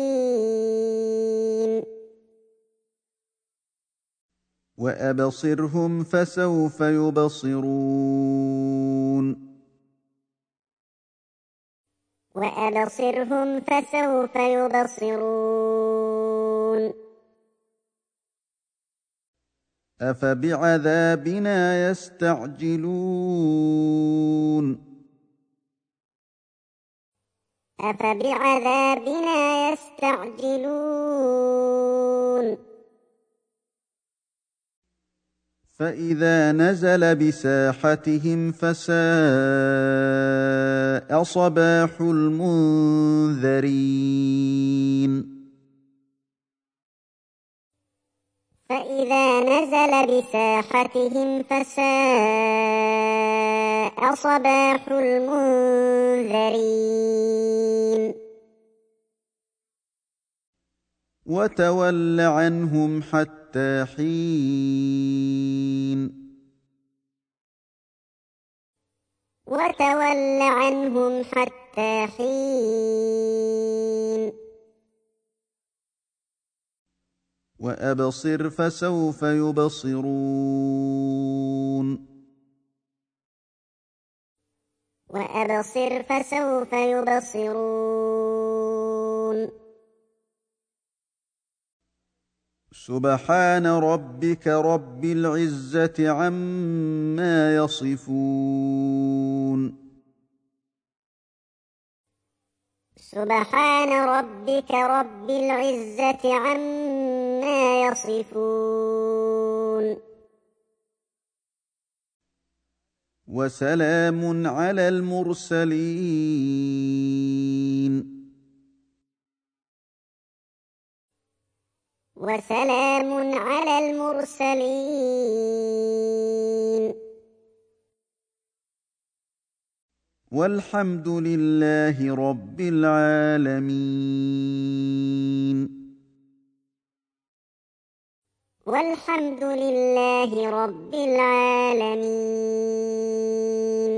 حين وأبصرهم فسوف يبصرون وأبصرهم فسوف يبصرون أفبعذابنا يستعجلون أفبعذابنا يستعجلون فإذا نزل بساحتهم فساء صباح المنذرين فإذا نزل بساحتهم فساء صباح المنذرين وتول عنهم حتى حين وتول عنهم حتى حين وأبصر فسوف يبصرون وأبصر فسوف يبصرون سبحان ربك رب العزة عما يصفون سبحان ربك رب العزة عما يصفون وسلام على المرسلين وسلام على المرسلين والحمد لله رب العالمين والحمد لله رب العالمين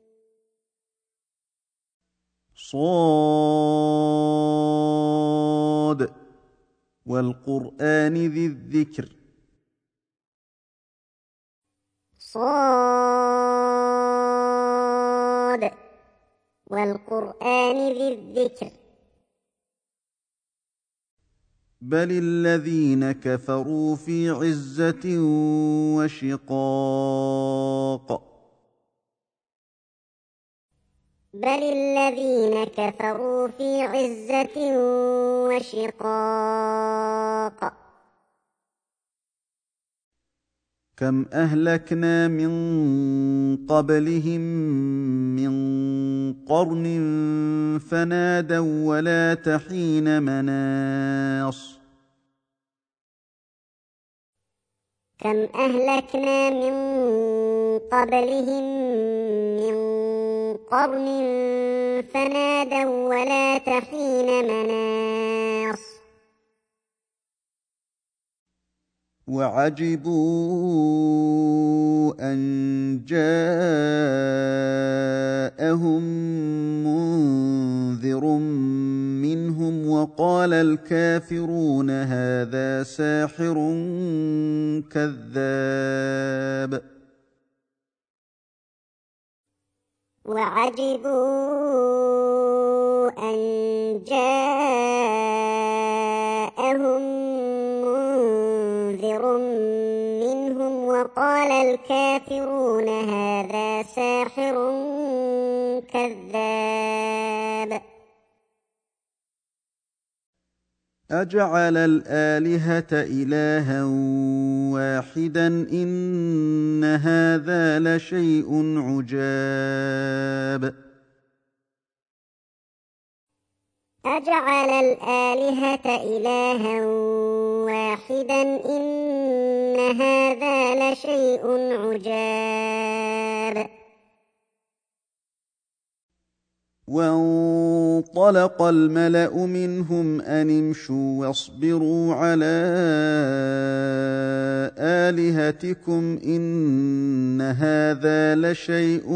صاد والقرآن ذي الذكر صاد والقرآن ذي الذكر بل الذين كفروا في عزة وشقاق بل الذين كفروا في عزة وشقاق كم أهلكنا من قبلهم من قرن فنادوا ولا تحين مناص كم أهلكنا من قبلهم من قرن فنادوا ولا تحين مناص وعجبوا أن جاءهم منذر منهم وقال الكافرون هذا ساحر كذاب وعجبوا أن جاءهم منذر منهم وقال الكافرون هذا ساحر كذاب أجعل الآلهة إلها واحدا إن هذا لشيء عجاب أجعل الآلهة إلها واحدا إن هذا لشيء عجاب. وانطلق الملأ منهم أن امشوا واصبروا على آلهتكم إن هذا لشيء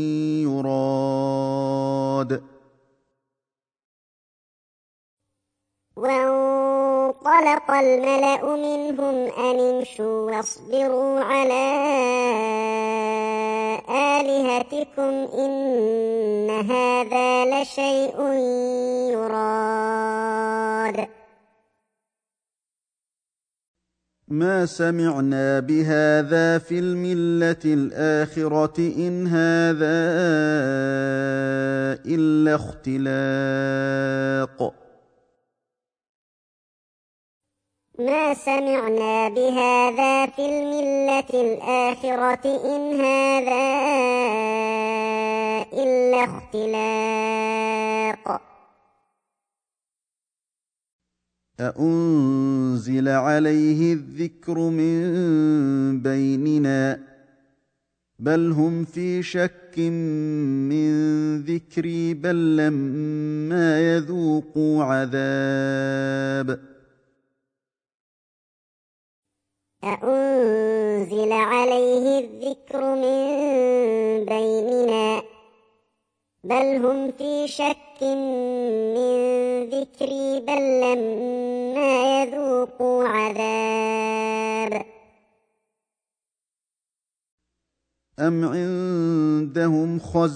يراد. وانطلق الملأ منهم أن امشوا واصبروا على آلهتكم إن هذا لشيء يراد. ما سمعنا بهذا في الملة الآخرة إن هذا إلا اختلاق. ما سمعنا بهذا في الملة الآخرة إن هذا إلا اختلاق. أأنزل عليه الذكر من بيننا بل هم في شك من ذكري بل لما يذوقوا عذاب. أأنزل عليه الذكر من بيننا بل هم في شك من ذكري بل لما يذوقوا عذاب. أم عندهم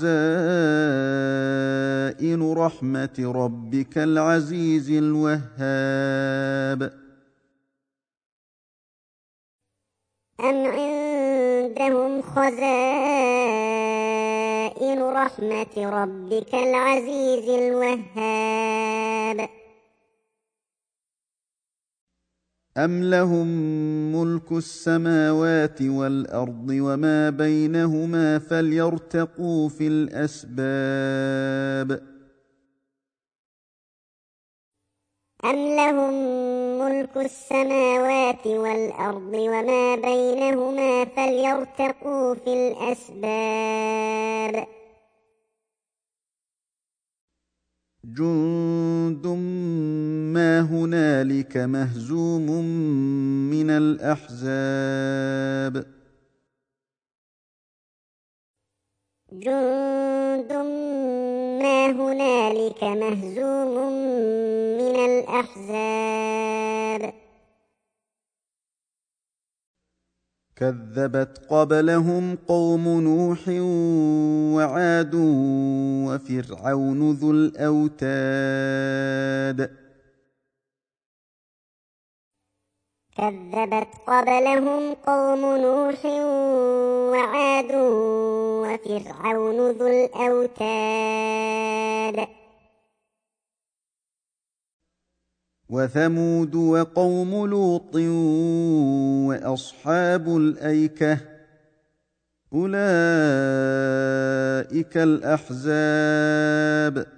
خزائن رحمة ربك العزيز الوهاب. أم عندهم خزائن رحمة ربك العزيز الوهاب. أم لهم ملك السماوات والأرض وما بينهما فليرتقوا في الأسباب. أم لهم ملك السماوات والأرض وما بينهما فليرتقوا في الأسباب. جند ما هنالك مهزوم من الأحزاب. جند ما هنالك مهزوم من الأحزاب. كذبت قبلهم قوم نوح وعاد وفرعون ذو الأوتاد. كذبت قبلهم قوم نوح وعاد وفرعون ذو الأوتاد. وثمود وقوم لوط وأصحاب الأيكة أولئك الأحزاب.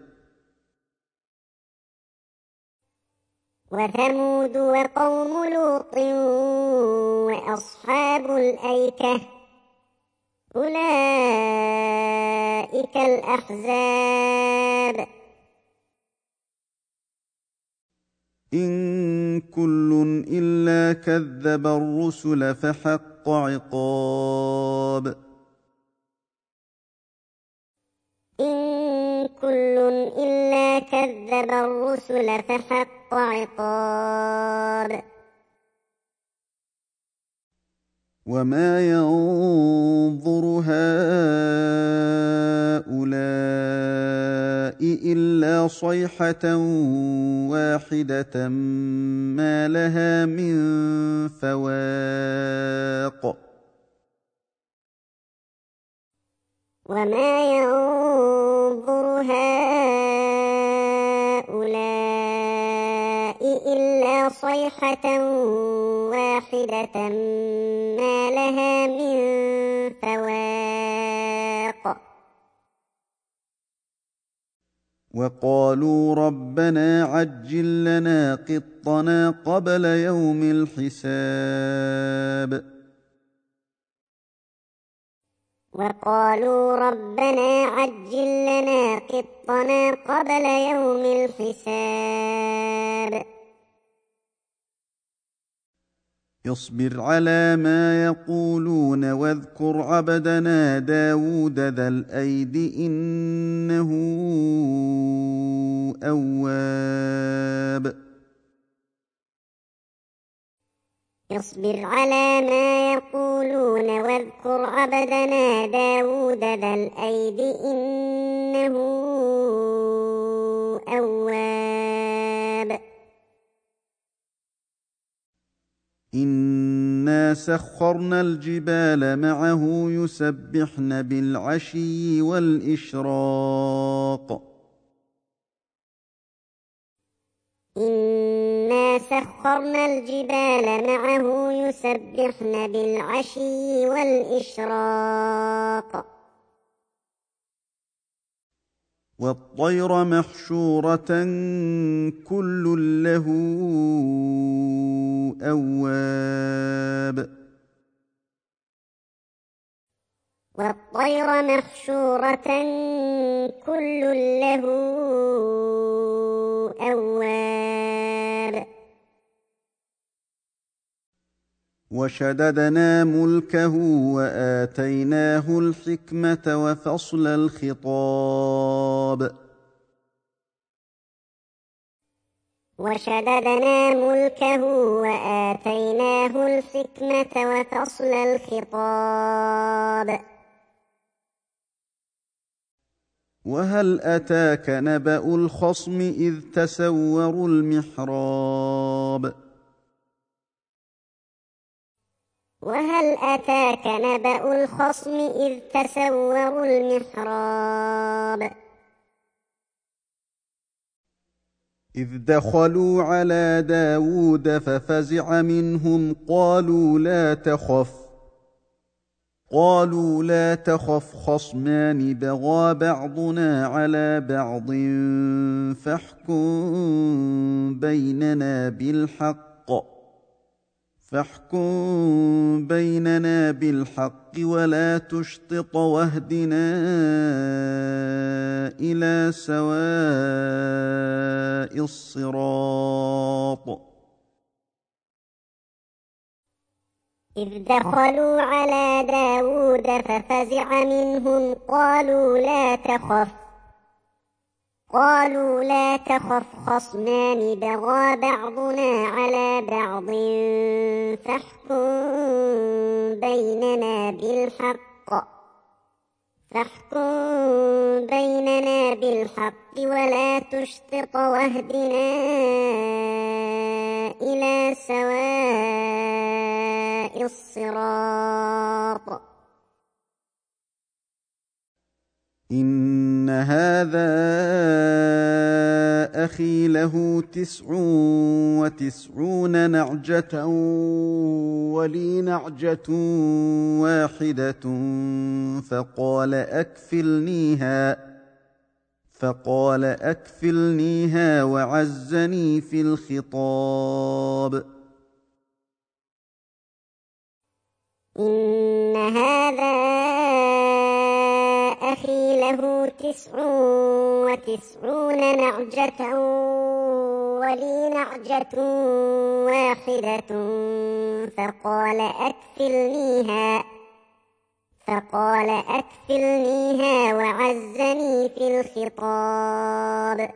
وثمود وقوم لوط وأصحاب الأيكة أولئك الأحزاب. إن كل إلا كذب الرسل فحق عقاب. إن كل إلا كذب الرسل فحق عقاب. وما ينظر هؤلاء إلا صيحة واحدة ما لها من فواق. وما ينظر هؤلاء إلا صيحة واحدة ما لها من فواق. وقالوا ربنا عجل لنا قطنا قبل يوم الحساب وقالوا ربنا عجل لنا قطنا قبل يوم الحساب اصبر على ما يقولون واذكر عبدنا داود ذا الأيد إنه أواب اصبر على ما يقولون واذكر عبدنا داود ذا الأيد إنه أواب إنا سخرنا الجبال معه يسبحن بالعشي والإشراق إنا سخرنا الجبال معه يسبحن بالعشي والإشراق والطير محشورة كل له أواب والطير محشورة كل له أواب وشددنا ملكه وآتيناه الحكمة وفصل الخطاب وشددنا ملكه وآتيناه الحكمة وفصل الخطاب وهل أتاك نبأ الخصم إذ تسوروا المحراب وهل أتاك نبأ الخصم إذ تسوروا المحراب إذ دخلوا على داود ففزع منهم قالوا لا تخف قالوا لا تخف خصمان بغى بعضنا على بعض فاحكم بيننا بالحق فاحكم بيننا بالحق ولا تشطط واهدنا إلى سواء الصراط إذ دخلوا على داود ففزع منهم قالوا لا تخف قالوا لا تخف خصمان بغى بعضنا على بعض فاحكم بيننا بالحق فاحكم بيننا بالحق ولا تشطط واهدنا إلى سواء الصراط إن هذا أخي له تسع وتسعون نعجة ولي نعجة واحدة فقال أكفلنيها فقال أكفلنيها وعزني في الخطاب إن هذا أخي له تسع وتسعون نعجة ولي نعجة واحدة فقال أكفلنيها فقال أكفلنيها وعزني في الخطاب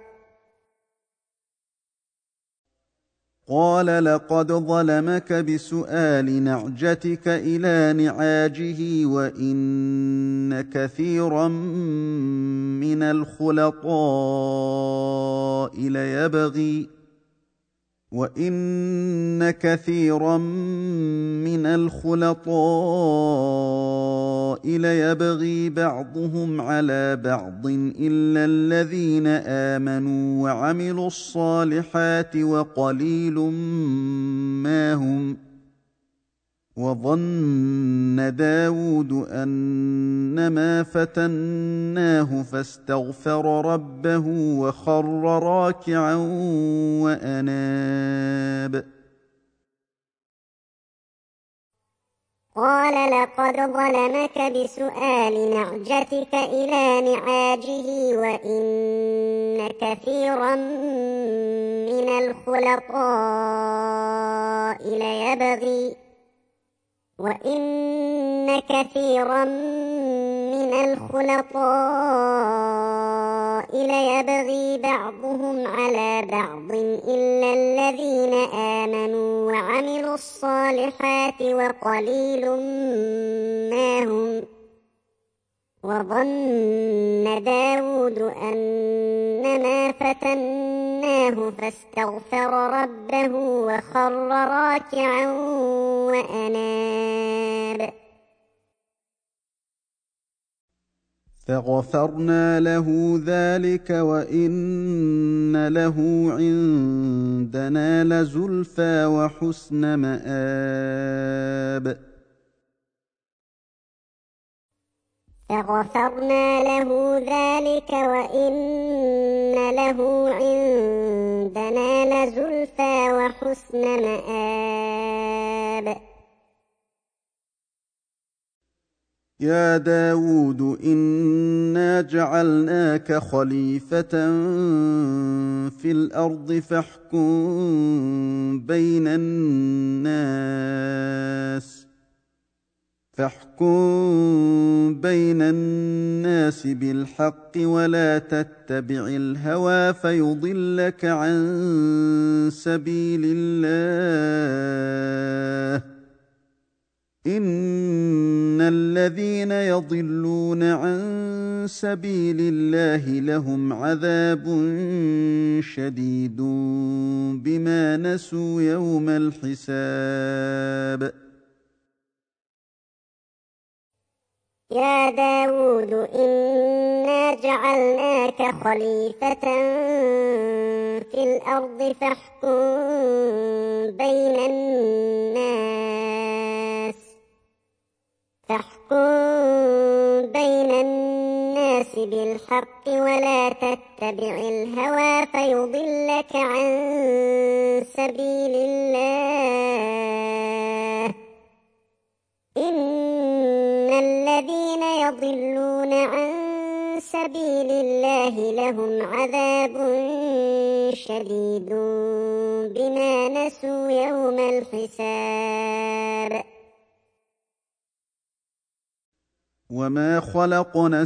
قال لقد ظلمك بسؤال نعجتك إلى نعاجه وإن كثيرا من الخلطاء ليبغي وإن كثيرا من الخلطاء ليبغي بعضهم على بعض إلا الذين آمنوا وعملوا الصالحات وقليل ما هم وظن داود أنما فتناه فاستغفر ربه وخر راكعا وأناب قال لقد ظلمك بسؤال نعجتك إلى نعاجه وإن كثيرا من الخلطاء ليبغي وإن كثيرا من الخلطاء ليبغي بعضهم على بعض إلا الذين آمنوا وعملوا الصالحات وقليل ما هم وظن داود أنما فتناه فاستغفر ربه وخر راكعا وأناب فغفرنا له ذلك وإن له عندنا لزلفى وحسن مآب فغفرنا له ذلك وإن له عندنا لزلفى وحسن مآب يا داود إنا جعلناك خليفة في الأرض فاحكم بين الناس فاحكم بين الناس بالحق ولا تتبع الهوى فيضلك عن سبيل الله إن الذين يضلون عن سبيل الله لهم عذاب شديد بما نسوا يوم الحساب يا داود إنا جعلناك خليفة في الأرض فاحكم بين الناس فاحكم بين الناس بالحق ولا تتبع الهوى فيضلك عن سبيل الله إن الذين يضلون عن سبيل الله لهم عذاب شديد بما نسوا يوم الحساب وما خلقنا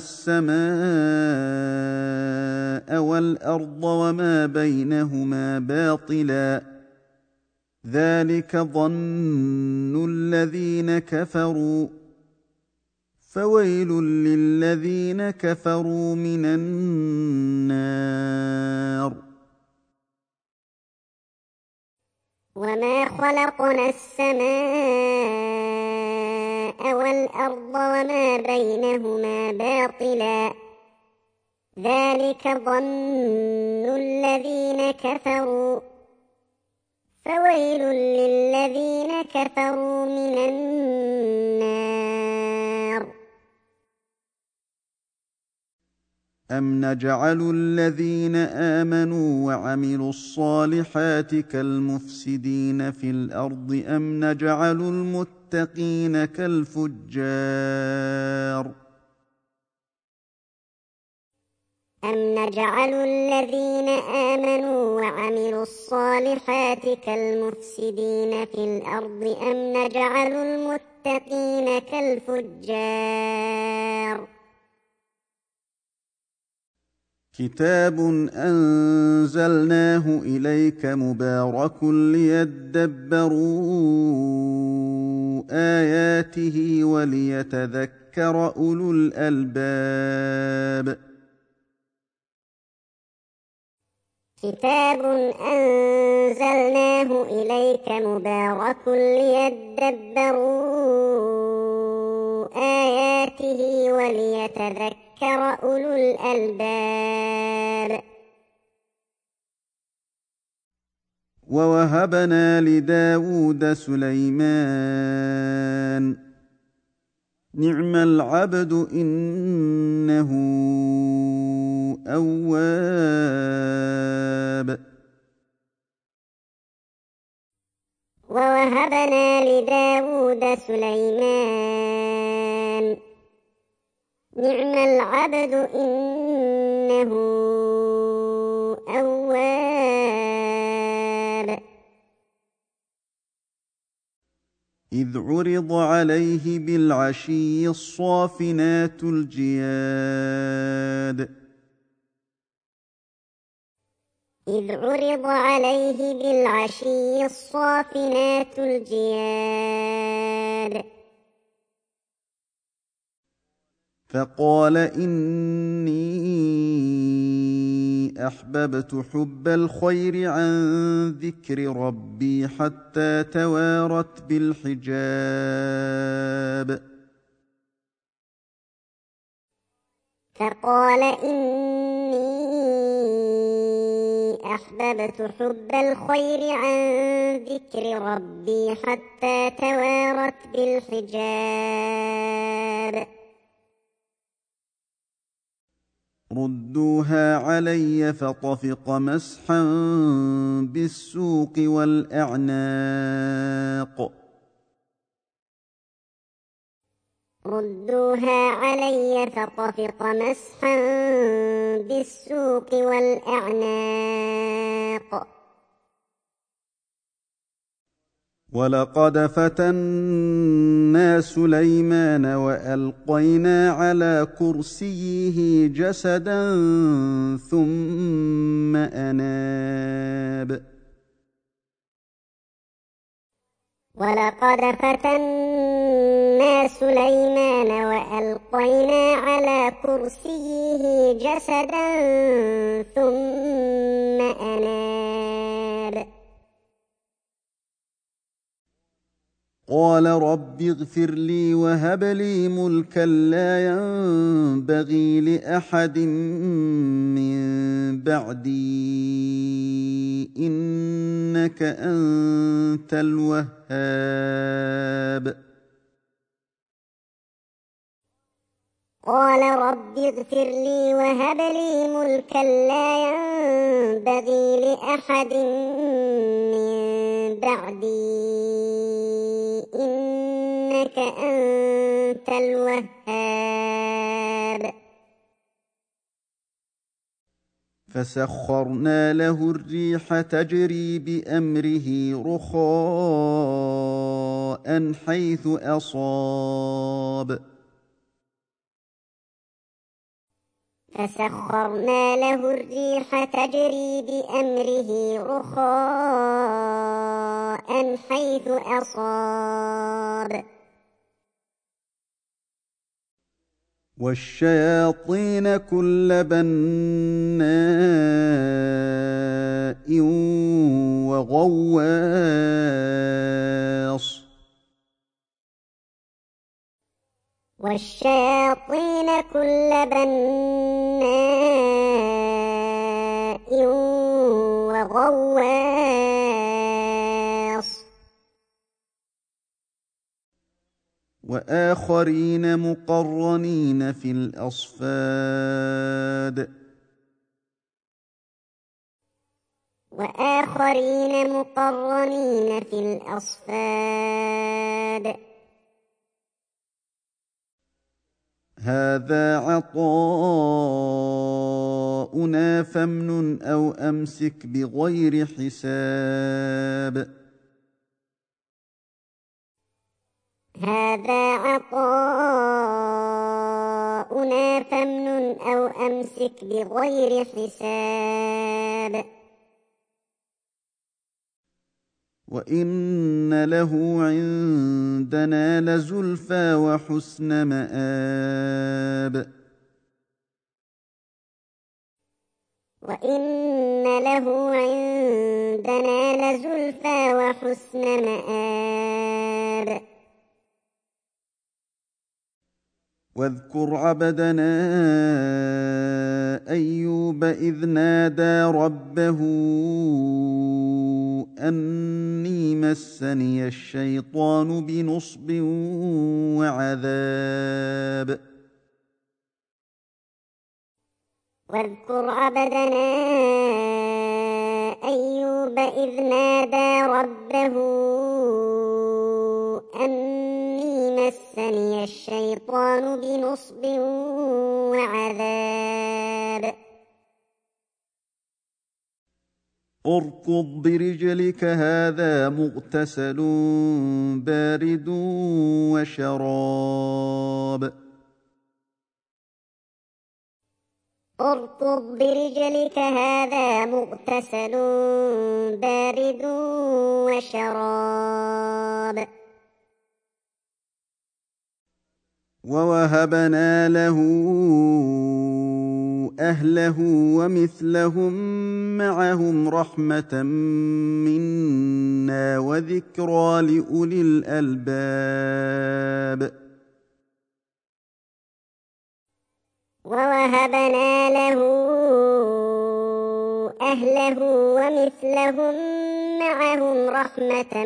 السماء والأرض وما بينهما باطلا ذلك ظن الذين كفروا فويل للذين كفروا من النار وما خلقنا السماء والأرض وما بينهما باطلا ذلك ظن الذين كفروا فويل للذين كفروا من النار أم نجعل الذين آمنوا وعملوا الصالحات كالمفسدين في الأرض أم نجعل المتقين كالفجار أم نجعل الذين آمنوا وعملوا الصالحات كالمفسدين في الأرض أم نجعل المتقين كالفجار كتاب أنزلناه إليك مبارك ليدبروا آياته وليتذكر أولو الألباب كتاب أنزلناه إليك مبارك ليدبروا آياته وليتذكر أولو الألباب ووهبنا لداود سليمان نعم العبد إنه أواب ووهبنا لداود سليمان نعم العبد إنه أواب إذ عرض عليه بالعشي الصافنات الجياد إذ عرض عليه بالعشي الصافنات الجياد فقال إني أحببت حب الخير عن ذكر ربي حتى توارت بالحجاب فقال إني أحببت حب الخير عن ذكر ربي حتى توارت بالحجاب ردوها علي فطفق مسحا بالسوق والأعناق ردوها علي فطفق مسحا بالسوق والأعناق ولقد فتنا سليمان وألقينا على كرسيه جسدا ثم أناب ولقد فتنا سليمان وألقينا على كرسيه جسدا ثم أناب قال رب اغفر لي وهب لي ملكا لا ينبغي لأحد من بعدي إنك أنت الوهاب قال رب اغفر لي وهب لي ملكا لا ينبغي لأحد من بعدي إنك أنت الوهاب فسخرنا له الريح تجري بأمره رخاء حيث أصاب فسخرنا له الريح تجري بأمره رخاء حيث أصاب والشياطين كل بناء وغواص والشياطين كل بناء وغواص وآخرين مقرنين في الأصفاد وآخرين مقرنين في الأصفاد هذا عطاؤنا فامنن أو أمسك بغير حساب هذا عطاؤنا فامنن أو أمسك بغير حساب وإن له عندنا لزلفى وحسن مآب وإن له عندنا لزلفى وحسن مآب واذكر عبدنا أيوب إذ نادى ربه أني مسني الشيطان بنصب وعذاب واذكر عبدنا أيوب إذ نادى ربه أني مسني الشيطان بنصب وعذاب اركض برجلك هذا مغتسل بارد وشراب اركض برجلك هذا مغتسل بارد وشراب ووهبنا له أهله ومثلهم معهم رحمة منا وذكرى لأولي الألباب ووهبنا له أهله ومثلهم معهم رحمة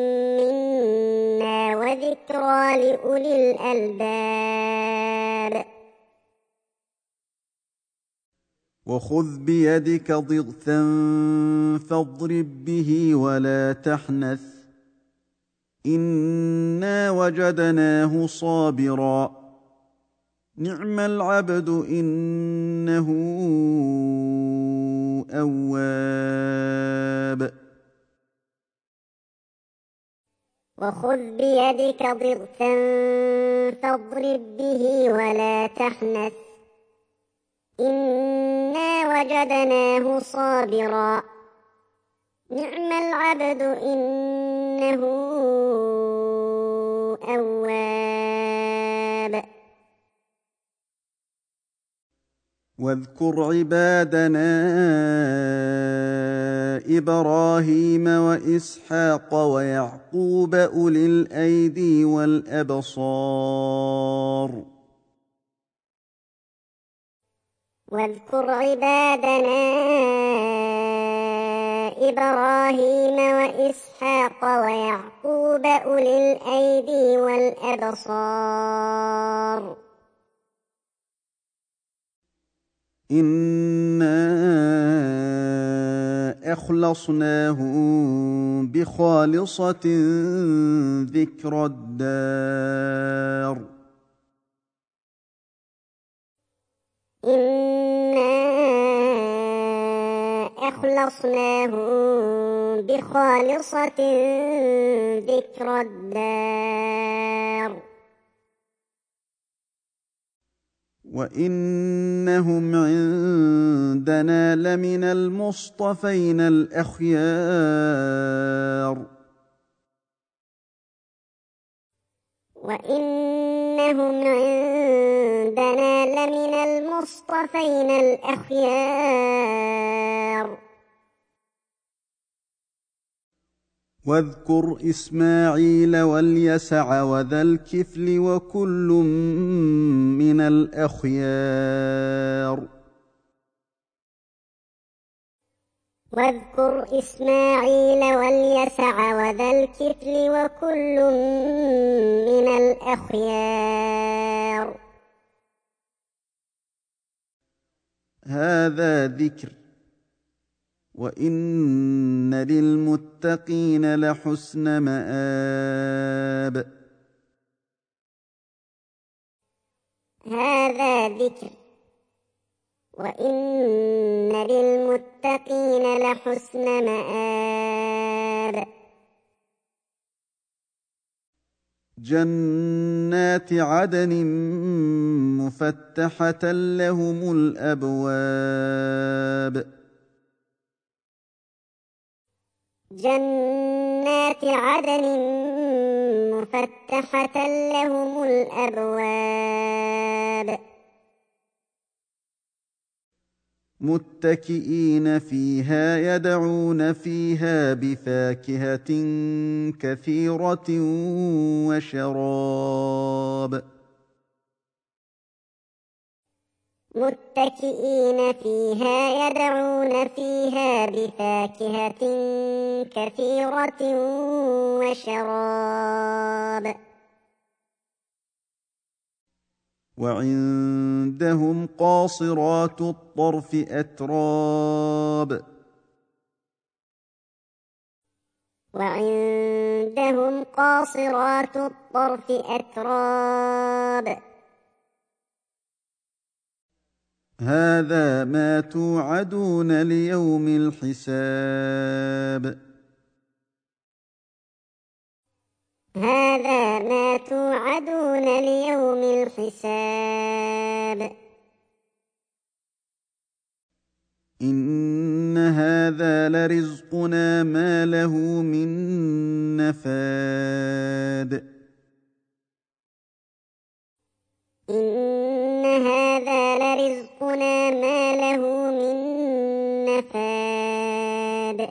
منا وذكرى لأولي الألباب وخذ بيدك ضغثا فاضرب به ولا تحنث إنا وجدناه صابرا نعم العبد إنه أواب وخذ بيدك ضغثا فاضرب به ولا تحنث إنا وجدناه صابرا نعم العبد إنه أواب واذكر عبادنا إبراهيم وإسحاق ويعقوب أولي الأيدي والأبصار واذكر عبادنا إبراهيم وإسحاق ويعقوب أولي الأيدي والأبصار إنا أخلصناهم بخالصة ذكر الدار إنا أخلصناهم بخالصة ذكر الدار وإنهم عندنا لمن المصطفين الأخيار وإنهم عندنا لمن المصطفين الأخيار واذكر إسماعيل واليسع وذا الكفل وكل من الأخيار واذكر إسماعيل واليسع وذا الكفل وكل من الأخيار هذا ذكر وإن للمتقين لحسن مآب هذا ذكر وإن للمتقين لحسن مآب جنات عدن مفتحة لهم الأبواب جنات عدن مفتحة لهم الأبواب متكئين فيها يدعون فيها بفاكهة كثيرة وشراب متكئين فيها يدعون فيها بفاكهة كثيرة وشراب. وعندهم قاصرات الطرف أتراب. وعندهم قاصرات الطرف أتراب. هذا ما توعدون ليوم الحساب. هذا ما توعدون ليوم الحساب. إن هذا لرزقنا ما له من نفاد. إن هذا لرزقنا ما له من نفاد.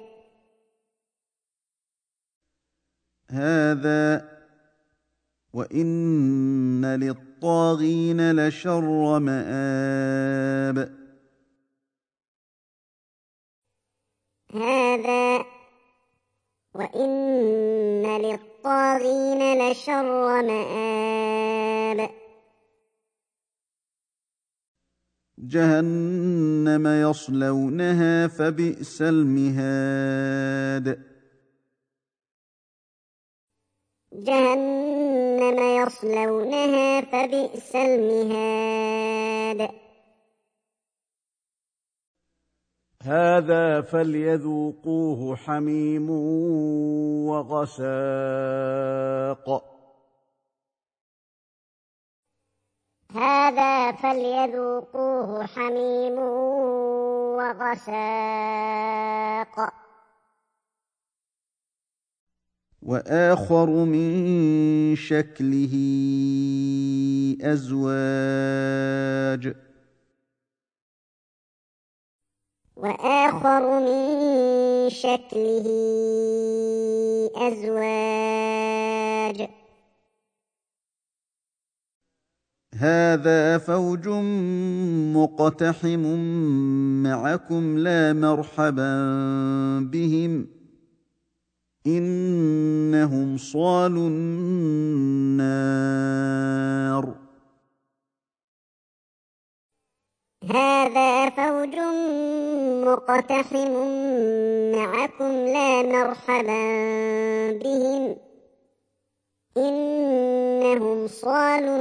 هذا وإن للطاغين لشر مآب. هذا وإن للطاغين لشر مآب. جهنم يصلونها فبئس المهاد. جهنم يصلونها فبئس المهاد. هذا فليذوقوه حميم وغساق. هذا فليذوقوه حميم وغساق. وآخر من شكله أزواج. وآخر من شكله أزواج. هذا فوج مقتحم معكم لا مرحبا بهم إنهم صالوا النار. هذا فوج مقتحم معكم لا مرحبا بهم إنهم صالوا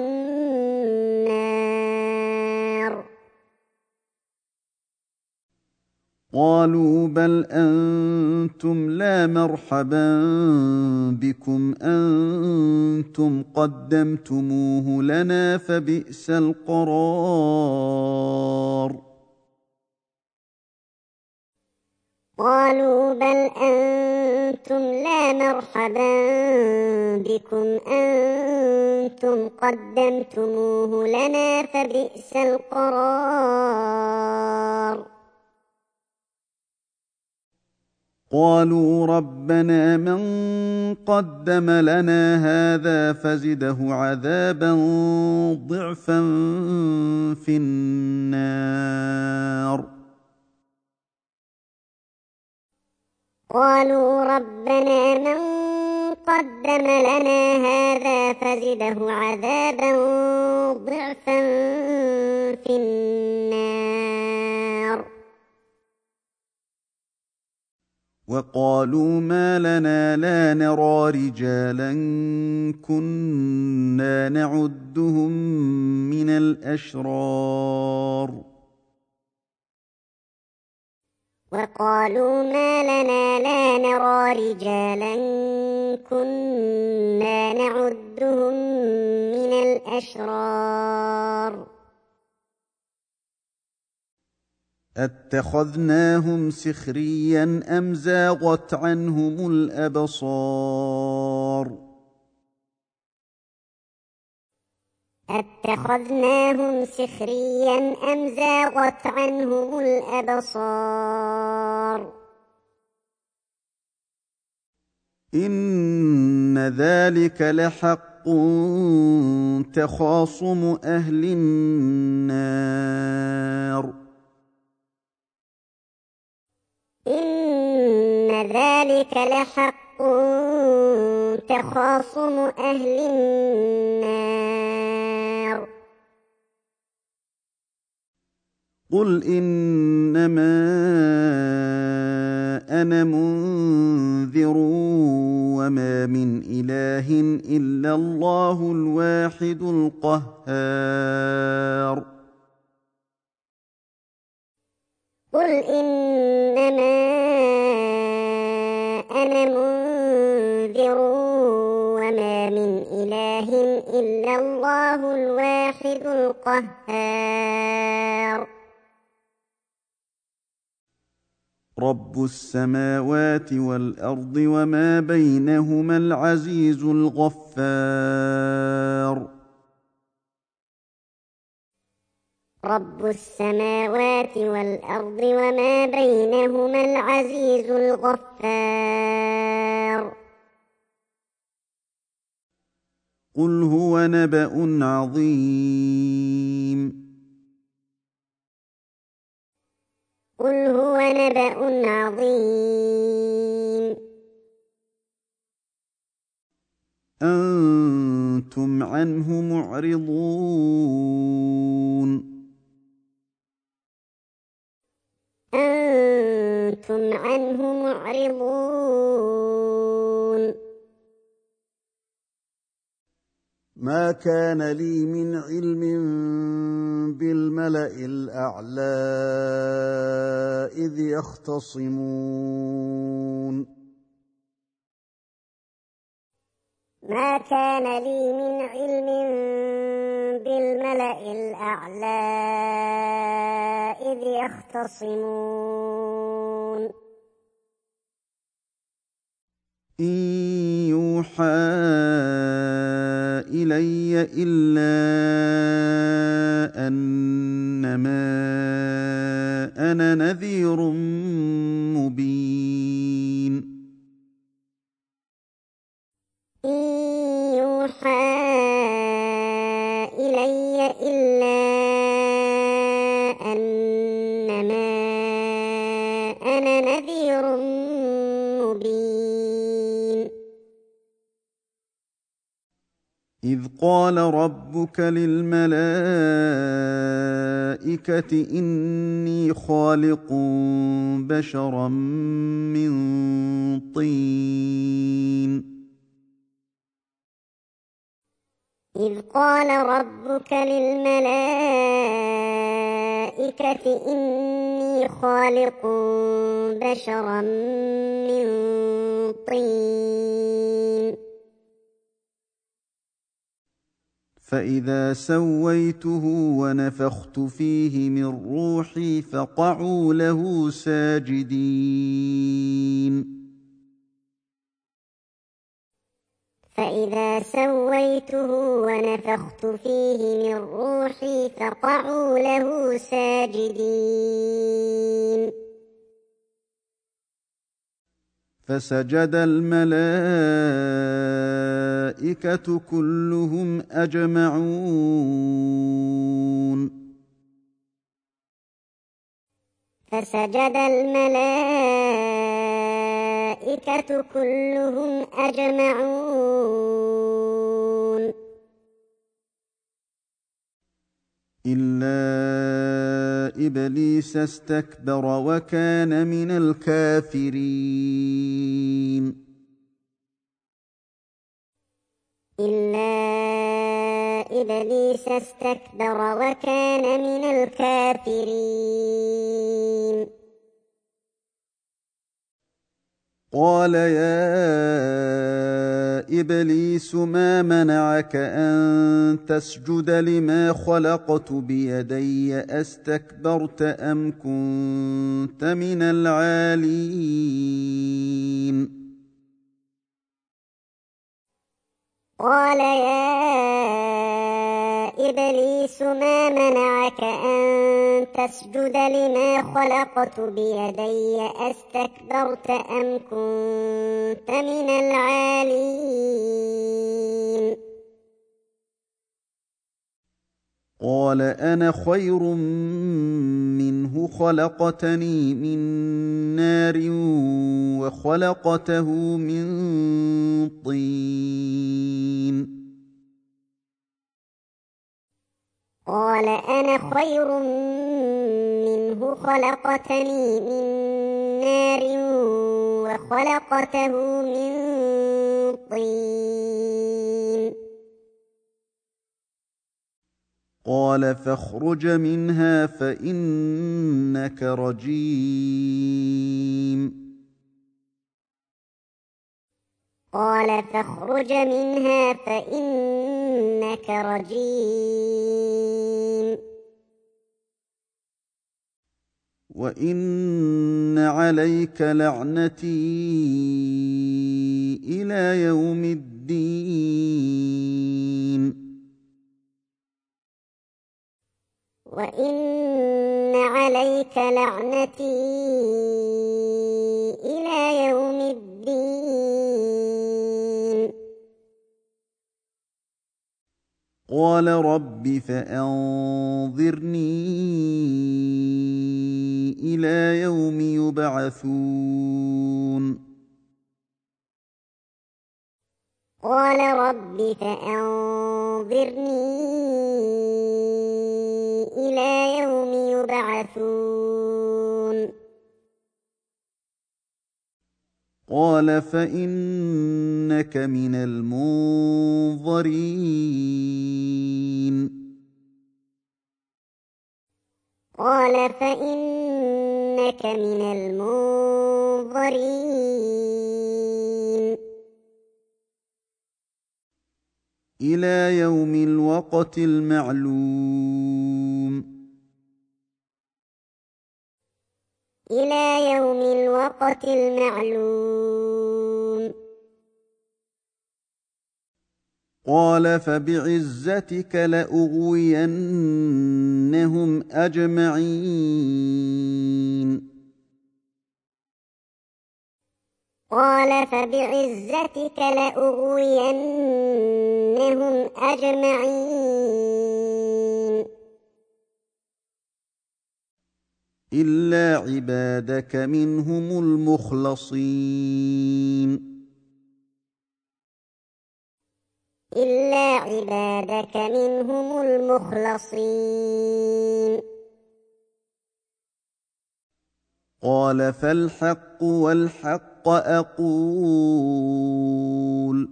النار. قالوا بل أنتم لا مرحبا بكم أنتم قدمتموه لنا فبئس القرار. قالوا بل أنتم لا مرحبا بكم أنتم قدمتموه لنا فبئس القرار. قالوا ربنا من قدم لنا هذا فزده عذابا ضعفا في النار. قالوا ربنا من قدم لنا هذا فزده عذابا ضعفا في النار. وقالوا ما لنا لا نرى رجالا كنا نعدهم من الأشرار. وقالوا ما لنا لا نرى رجالا كنا نعدهم من الأشرار. أتخذناهم سخريا أم زاغت عنهم الأبصار. أتخذناهم سخريا أم زاغت عنهم الأبصار. إن ذلك لحق تخاصم أهل النار إن ذلك لحق تخاصم أهل النار قل إنما أنا منذر وما من إله إلا الله الواحد القهار قل إنما أنا منذر وما من إله إلا الله الواحد القهار رب السماوات والأرض وما بينهما العزيز الغفار رب السماوات والأرض وما بينهما العزيز الغفار قل هو نبأ عظيم قل هو نبأ عظيم أنتم عنه معرضون أنتم عنه معرضون ما كان لي من علم بالملأ الأعلى إذ يختصمون ما كان لي من علم بالملأ الأعلى إذ يختصمون إن يوحى إلي إلا أنما أنا نذير مبين إن يوحى إلي إلا أنما أنا نذير مبين إذ قال ربك للملائكة إني خالق بشرا من طين إذ قال ربك للملائكة إني خالق بشرا من طين فإذا سويته ونفخت فيه من روحي فقعوا له ساجدين فإذا سويته ونفخت فيه من روحي فقعوا له ساجدين فسجد الملائكة كلهم أجمعون فسجد الملائكة كلهم أجمعون إلا إبليس استكبر وكان من الكافرين إلا إبليس استكبر وكان من الكافرين قال يا إبليس ما منعك أن تسجد لما خلقت بيدي أستكبرت أم كنت من العالين قال يا إبليس ما منعك أن تسجد لما خلقت بيدي أستكبرت أم كنت من العالين قال أنا خير منه خلقتني من نار وخلقته من طين قال أنا خير منه خلقتني من نار وخلقته من طين قال فاخرج منها فإنك رجيم قال فاخرج منها فإنك رجيم وإن عليك لعنتي إلى يوم الدين وإن عليك لعنتي إلى يوم الدين قال رب فأنظرني إلى يوم يبعثون قال رب فأنظرني إلى يوم يبعثون قال فإنك من المنظرين قال فإنك من المنظرين إلى يوم الوقت المعلوم إلى يوم الوقت المعلوم قال فبعزتك لأغوينهم أجمعين قال فبعزتك لأغوينهم أجمعين إلا عبادك منهم المخلصين إلا عبادك منهم المخلصين قال فالحق والحق أقول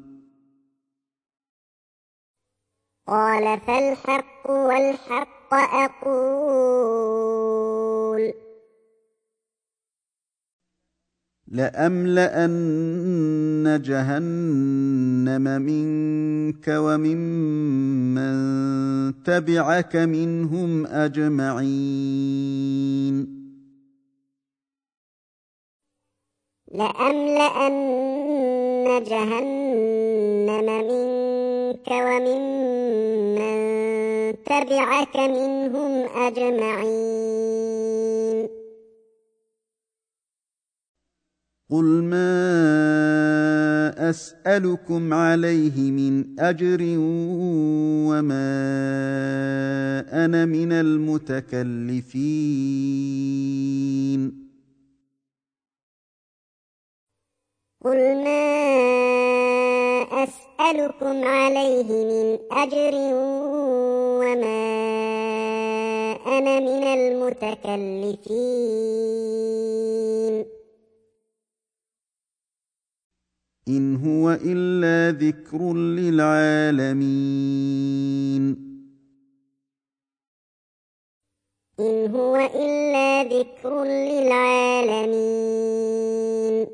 قال فالحق والحق أقول لأملأن جهنم منك وممن تبعك منهم أجمعين لأملأن جهنم منك وممن تبعك منهم أجمعين قل ما أسألكم عليه من أجر وما أنا من المتكلفين قل ما أسألكم عليه من أجر وما أنا من المتكلفين إن هو إلا ذكر للعالمين إن هو إلا ذكر للعالمين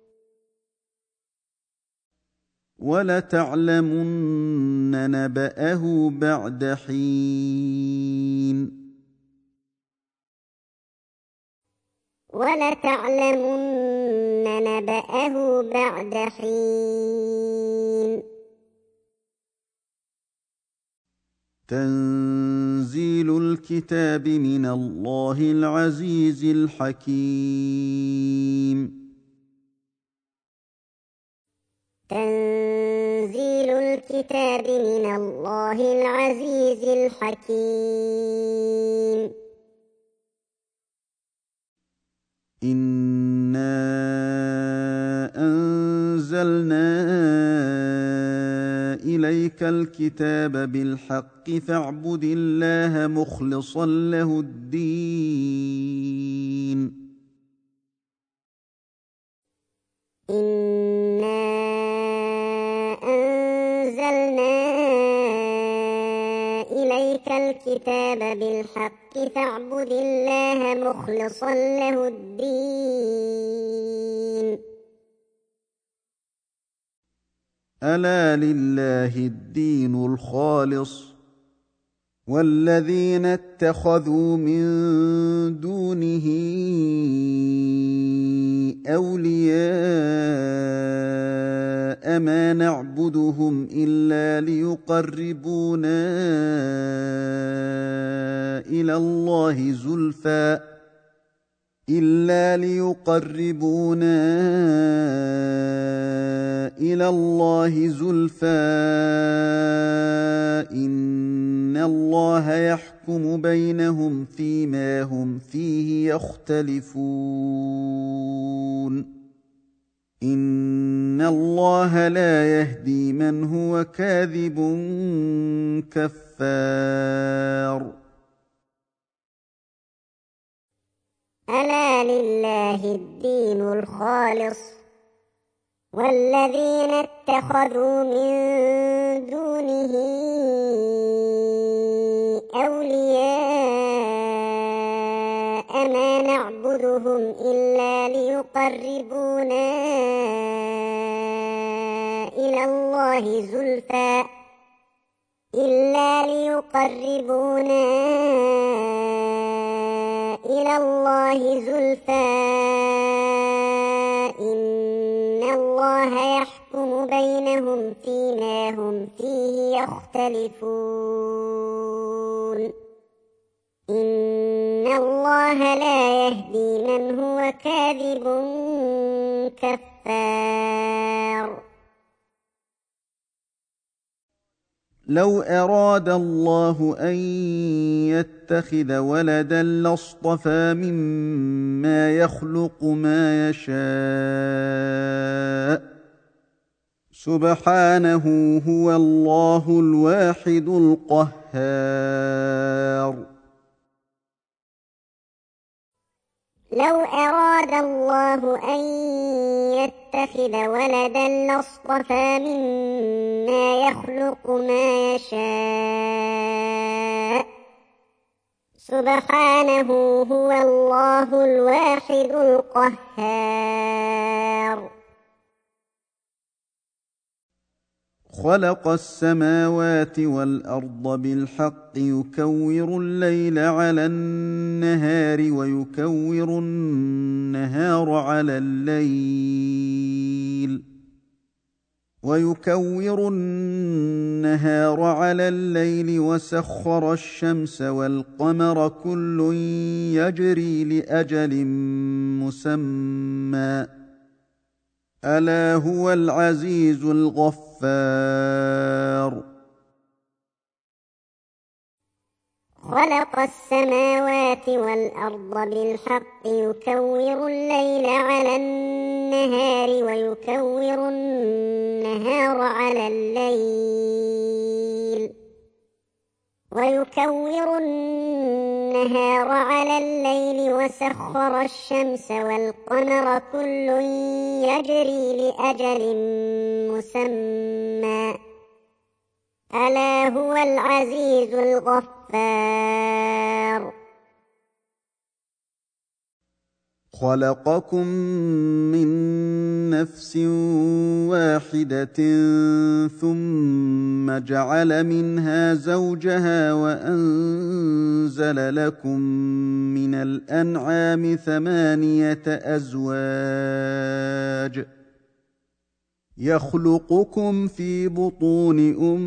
ولتعلمن نبأه بعد حين ولتعلمن نبأه بعد حين تنزيل الكتاب من الله العزيز الحكيم تنزيل تنزيل الكتاب من الله العزيز الحكيم. إنا أنزلنا إليك الكتاب بالحق فاعبد الله مخلصا له الدين. إنا أنزلنا إليك الكتاب بالحق فاعبد الله مخلصا له الدين. ألا لله الدين الخالص والذين اتخذوا من دونه أولياء ما نعبدهم إلا ليقربونا إلى الله زلفى إلا ليقربونا إلى الله زلفى إن الله يحكم بينهم فيما هم فيه يختلفون. إن الله لا يهدي من هو كاذب كفار. ألا لله الدين الخالص والذين اتخذوا من دونه أولياء ما نعبدهم إلا ليقربونا إلى الله زلفى إلا ليقربونا إلى الله زلفى إن الله يحكم بينهم فيما هم فيه يختلفون. إن الله لا يهدي من هو كاذب كفار. لو أراد الله أن يتخذ ولدا لاصطفى مما يخلق ما يشاء سبحانه هو الله الواحد القهار. لو أراد الله أن يتخذ ولدا لاصطفى مما يخلق ما يشاء سبحانه هو الله الواحد القهار. خلق السماوات والأرض بالحق يكور الليل على النهار ويكور النهار على الليل ويكور النهار على الليل وسخر الشمس والقمر كل يجري لأجل مسمى ألا هو العزيز الغفار. خلق السماوات والأرض بالحق يكور الليل على النهار ويكور النهار على الليل ويكور النهار على الليل وسخر الشمس والقمر كل يجري لأجل مسمى ألا هو العزيز الغفار. خلقكم من نفس واحدة ثم جعل منها زوجها وأنزل لكم من الأنعام ثمانية أزواج يخلقكم في بطون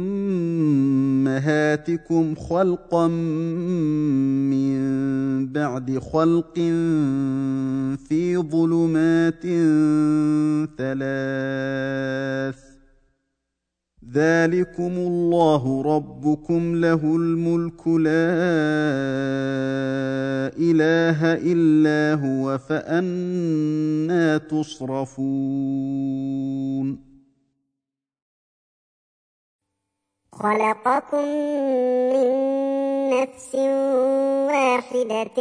أمهاتكم خلقا من بعد خلق في ظلمات ثلاث ذلكم الله ربكم له الملك لا إله إلا هو فأنى تصرفون خلقكم من نفس واحدة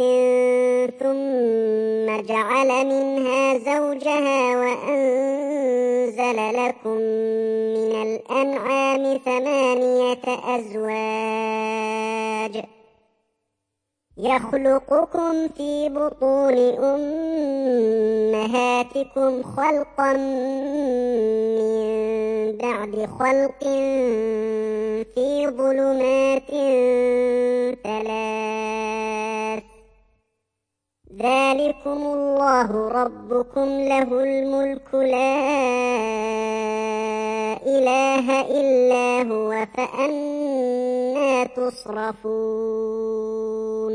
ثم جعل منها زوجها وأنزل لكم من الأنعام ثمانية أزواج يخلقكم في بطون أمهاتكم خلقا من بعد خلق في ظلمات ثلاث ذلكم الله ربكم له الملك لا إله إلا هو فأنى تصرفون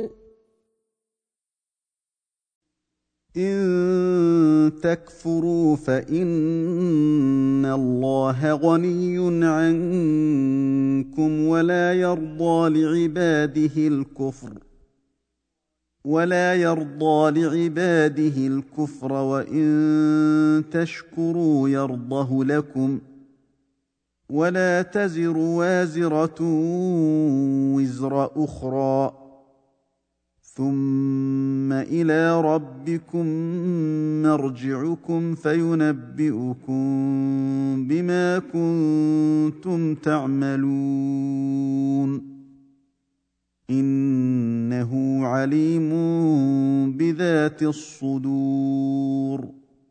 إن تكفروا فإن الله غني عنكم ولا يرضى لعباده الكفر ولا يرضى لعباده الكفر وإن تشكروا يرضه لكم ولا تزر وازرة وزر أخرى ثم إلى ربكم مرجعكم فينبئكم بما كنتم تعملون إنه عليم بذات الصدور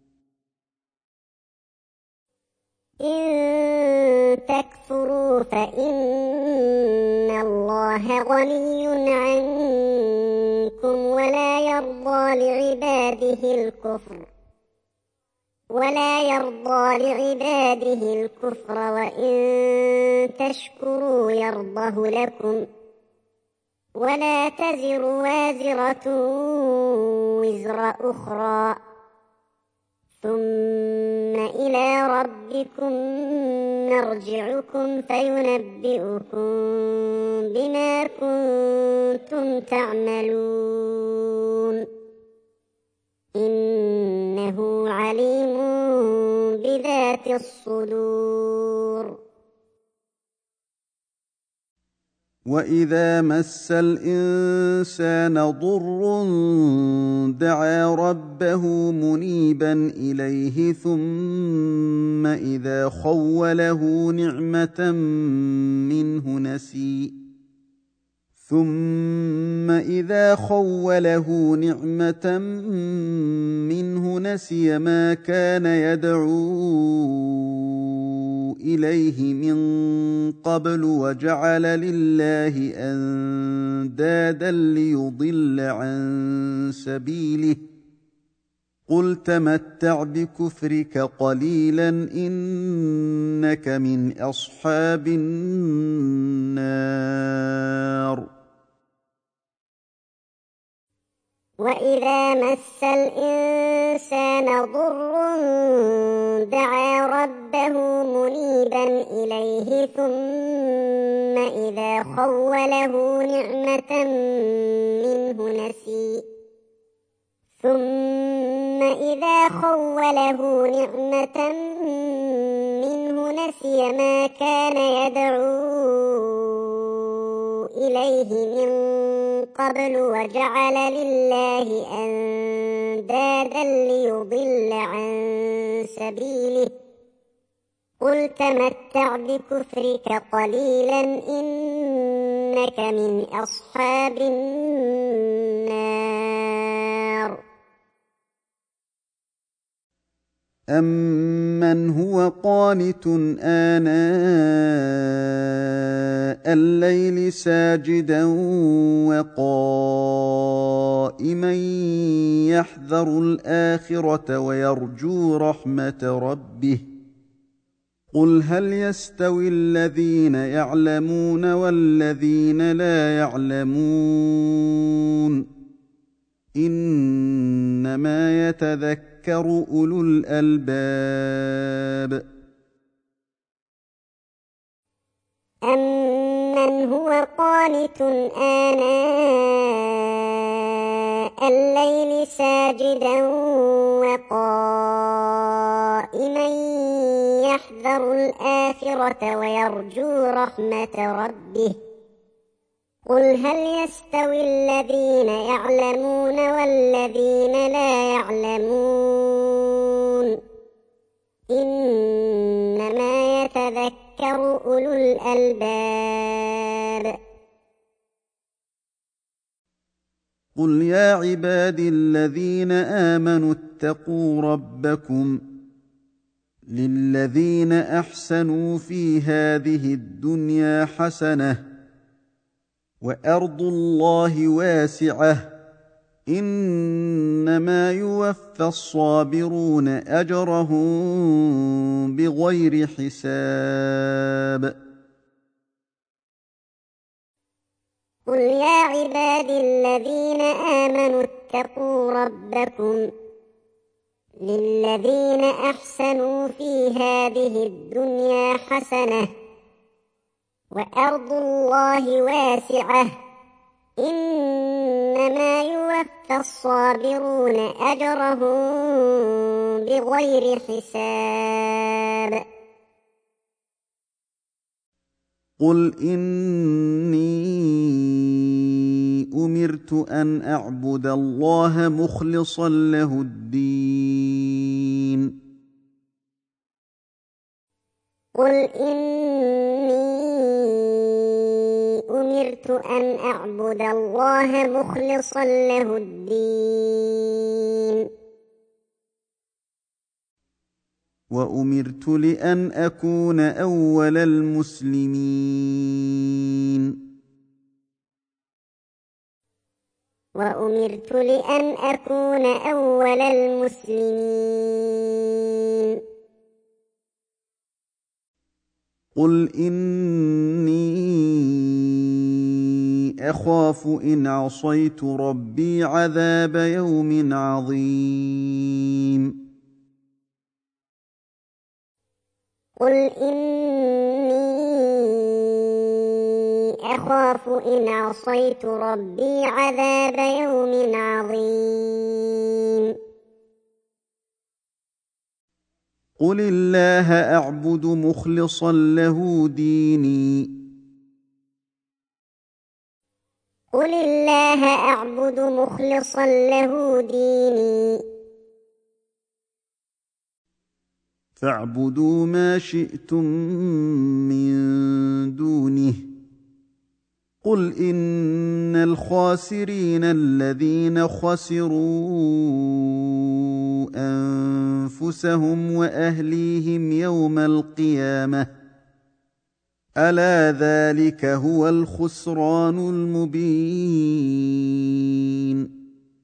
إن تكفروا فإن الله غني عنكم ولا يرضى لعباده الكفر ولا يرضى لعباده الكفر وإن تشكروا يرضه لكم ولا تزر وازرة وزر أخرى ثم إلى ربكم مرجعكم فينبئكم بما كنتم تعملون إنه عليم بذات الصدور وإذا مس الإنسان ضر دعا ربه منيبا إليه ثم إذا خوله نعمة منه نسي ثم إذا خوله نعمة منه نسي ما كان يدعو إليه من قبل وجعل لله أندادا ليضل عن سبيله قل تمتع بكفرك قليلا إنك من أصحاب النار وإذا مس الإنسان ضر دعا ربه منيبا إليه ثم إذا خوله نعمة منه نسي ثم إذا خوله نعمة منه نسي ما كان يدعو إليه من قبل وجعل لله أندادا ليضل عن سبيله قل تمتع بكفرك قليلا إنك من أصحاب النار أَمَّنْ هُوَ قَانِتٌ آنَاءَ اللَّيْلِ سَاجِدًا وَقَائِمًا يَحْذَرُ الْآخِرَةَ وَيَرْجُو رَحْمَةَ رَبِّهِ قُلْ هَلْ يَسْتَوِي الَّذِينَ يَعْلَمُونَ وَالَّذِينَ لَا يَعْلَمُونَ إِنَّمَا يَتَذَكَّرُ أولو الألباب أَمَّنْ هُوَ قَانِتٌ آنَاءَ اللَّيْلِ سَاجِدًا وَقَائِمًا يَحْذَرُ الْآخِرَةَ وَيَرْجُو رَحْمَةَ رَبِّهِ قُلْ هَلْ يَسْتَوِي الَّذِينَ يَعْلَمُونَ وَالَّذِينَ لَا يَعْلَمُونَ إِنَّمَا يَتَذَكَّرُ أُولُو الْأَلْبَابِ قُلْ يَا عِبَادِي الَّذِينَ آمَنُوا اتَّقُوا رَبَّكُمْ لِلَّذِينَ أَحْسَنُوا فِي هَٰذِهِ الدُّنْيَا حَسَنَةٌ وَأَرْضُ اللَّهِ وَاسِعَةٌ إِنَّمَا يُوَفَّى الصَّابِرُونَ أَجْرَهُم بِغَيْرِ حِسَابٍ قُلْ يَا عِبَادِي الَّذِينَ آمَنُوا اتَّقُوا رَبَّكُمْ لِلَّذِينَ أَحْسَنُوا فِي هَٰذِهِ الدُّنْيَا حَسَنَةٌ وَأَرْضُ اللَّهِ وَاسِعَةٌ إِنَّمَا يُوَفَّى الصَّابِرُونَ أَجْرَهُم بِغَيْرِ حِسَابٍ قُلْ إِنِّي أُمِرْتُ أَنْ أَعْبُدَ اللَّهَ مُخْلِصًا لَهُ الدِّينَ قُلْ إِنِّي أُمِرْتُ أَنْ أَعْبُدَ اللَّهَ مُخْلِصًا لَهُ الدِّينَ وَأُمِرْتُ لِأَنْ أَكُونَ أَوَّلَ الْمُسْلِمِينَ وَأُمِرْتُ لِأَنْ أَكُونَ أَوَّلَ الْمُسْلِمِينَ قُلْ إِنِّي أَخَافُ إِنْ عَصَيْتُ رَبِّي عَذَابَ يَوْمٍ عَظِيمٍ قُلْ إِنِّي أَخَافُ إِنْ عَصَيْتُ رَبِّي عَذَابَ يَوْمٍ عَظِيمٍ قُلِ اللَّهَ أَعْبُدُ مُخْلِصًا لَهُ دِينِي قُلِ اللَّهَ أَعْبُدُ مُخْلِصًا لَهُ دِينِي فَاعْبُدُوا مَا شِئْتُم مِّن دُونِهِ قُلْ إِنَّ الْخَاسِرِينَ الَّذِينَ خَسِرُوا أَنفُسَهُمْ وَأَهْلِيهِمْ يَوْمَ الْقِيَامَةِ أَلَا ذَلِكَ هُوَ الْخُسْرَانُ الْمُبِينُ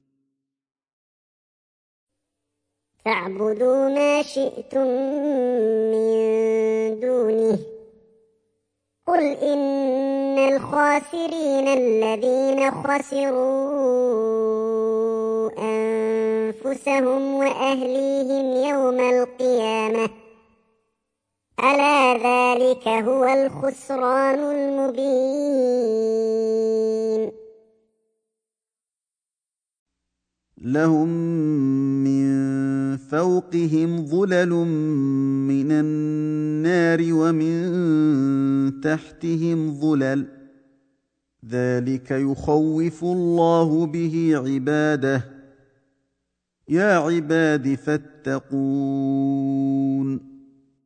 فَاعْبُدُوا مَا شِئْتُم مِّن دُونِهِ قُلْ إِنَّ الْخَاسِرِينَ الَّذِينَ خَسِرُوا أَنفُسَهُمْ وَأَهْلِيهِمْ يَوْمَ الْقِيَامَةِ أَلَا ذَلِكَ هُوَ الْخُسْرَانُ الْمُبِينُ لَهُم مِّن فَوْقِهِمْ ظُلَلٌ مِّنَ النَّارِ وَمِن تَحْتِهِمْ ظُلَلٌ ذَلِكَ يُخَوِّفُ اللَّهُ بِهِ عِبَادَهُ يَا عِبَادِ فَاتَّقُونِ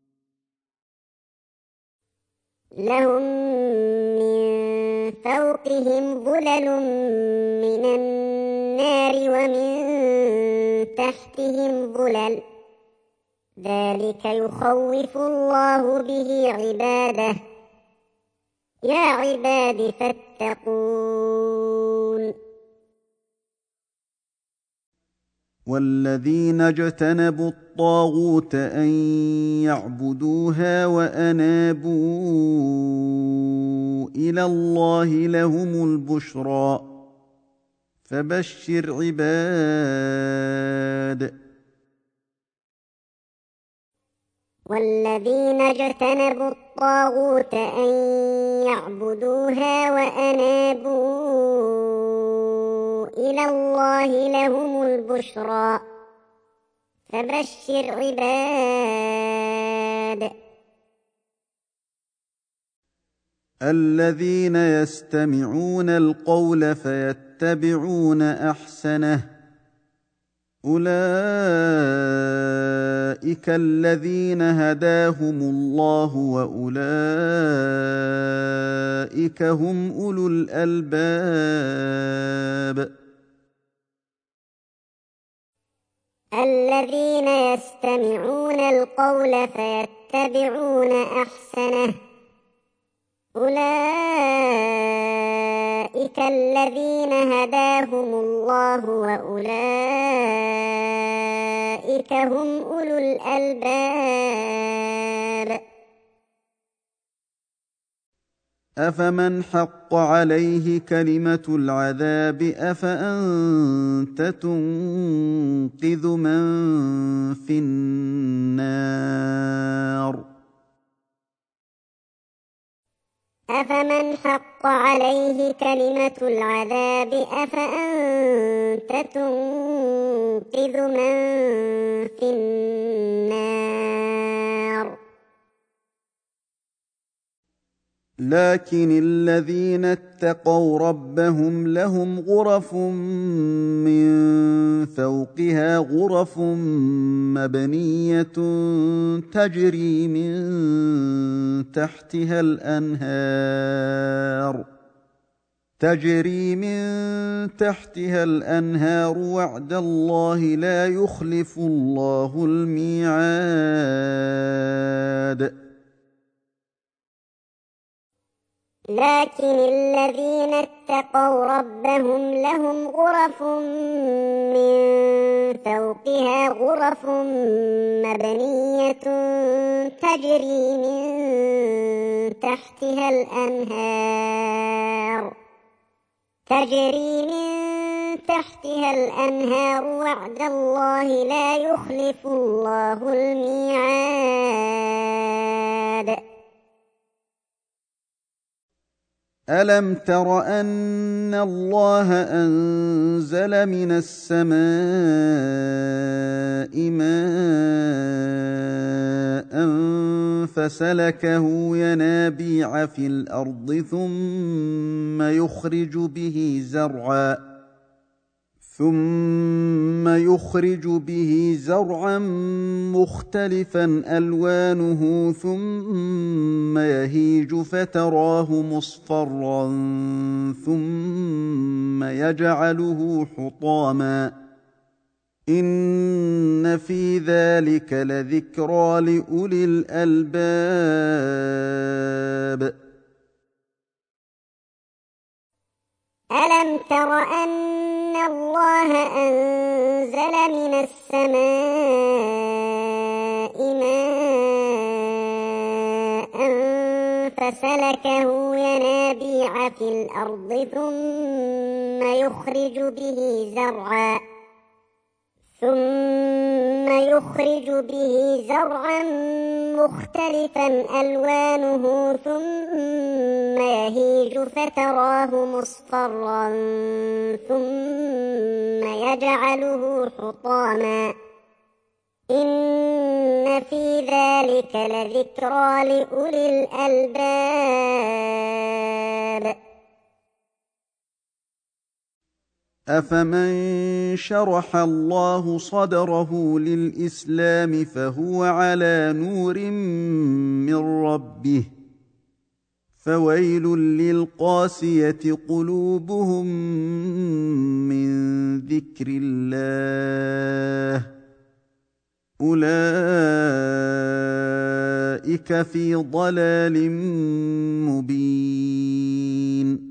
لَهُم مِّن فَوْقِهِمْ ظُلَلٌ مِّنَ النَّارِ وَمِن تَحْتِهِمْ ظُلَلٌ ذَلِكَ يُخَوِّفُ اللَّهُ بِهِ عِبَادَهُ يَا عِبَادِ فَاتَّقُونِ وَالَّذِينَ اجْتَنَبُوا الطَّاغُوتَ أَن يَعْبُدُوهَا وَأَنَابُوا إِلَى اللَّهِ لَهُمُ الْبُشْرَىٰ فَبَشِّرْ عِبَادِ وَالَّذِينَ اجْتَنَبُوا الطاغوت أن يعبدوها وأنابوا إلى الله لهم البشرى فبشر عباد الذين يستمعون القول فيتبعون أحسنه أولئك الذين هداهم الله وأولئك هم أولو الألباب الذين يستمعون القول فيتبعون أحسنه أولئك الذين هداهم الله وأولئك هم أولو الألباب أفمن حق عليه كلمة العذاب أفأنت تنقذ من في النار أفمن حق عليه كلمة العذاب أفأنت تنقذ من في النار لكن الذين اتقوا ربهم لهم غرف من فوقها غرف مبنية تجري من تحتها الأنهار تجري من تحتها الأنهار وعد الله لا يخلف الله الميعاد لكن الذين اتقوا ربهم لهم غرف من فوقها غرف مبنية تجري من تحتها الأنهار تجري من تحتها الأنهار وعد الله لا يخلف الله الميعاد ألم تر أن الله أنزل من السماء ماء فسلكه ينابيع في الأرض ثم يخرج به زرعا ثم يخرج به زرعا مختلفا ألوانه ثم يهيج فتراه مصفرا ثم يجعله حطاما إن في ذلك لذكرى لأولي الألباب ألم تر أن الله أنزل من السماء ماء فسلكه ينابيع في الأرض ثم يخرج به زرعا ثم يخرج به زرعا مختلفا ألوانه ثم يهيج فتراه مصفرا ثم يجعله حطاما إن في ذلك لذكرى لأولي الألباب أفمن شرح الله صدره للإسلام فهو على نور من ربه فويل للقاسية قلوبهم من ذكر الله أولئك في ضلال مبين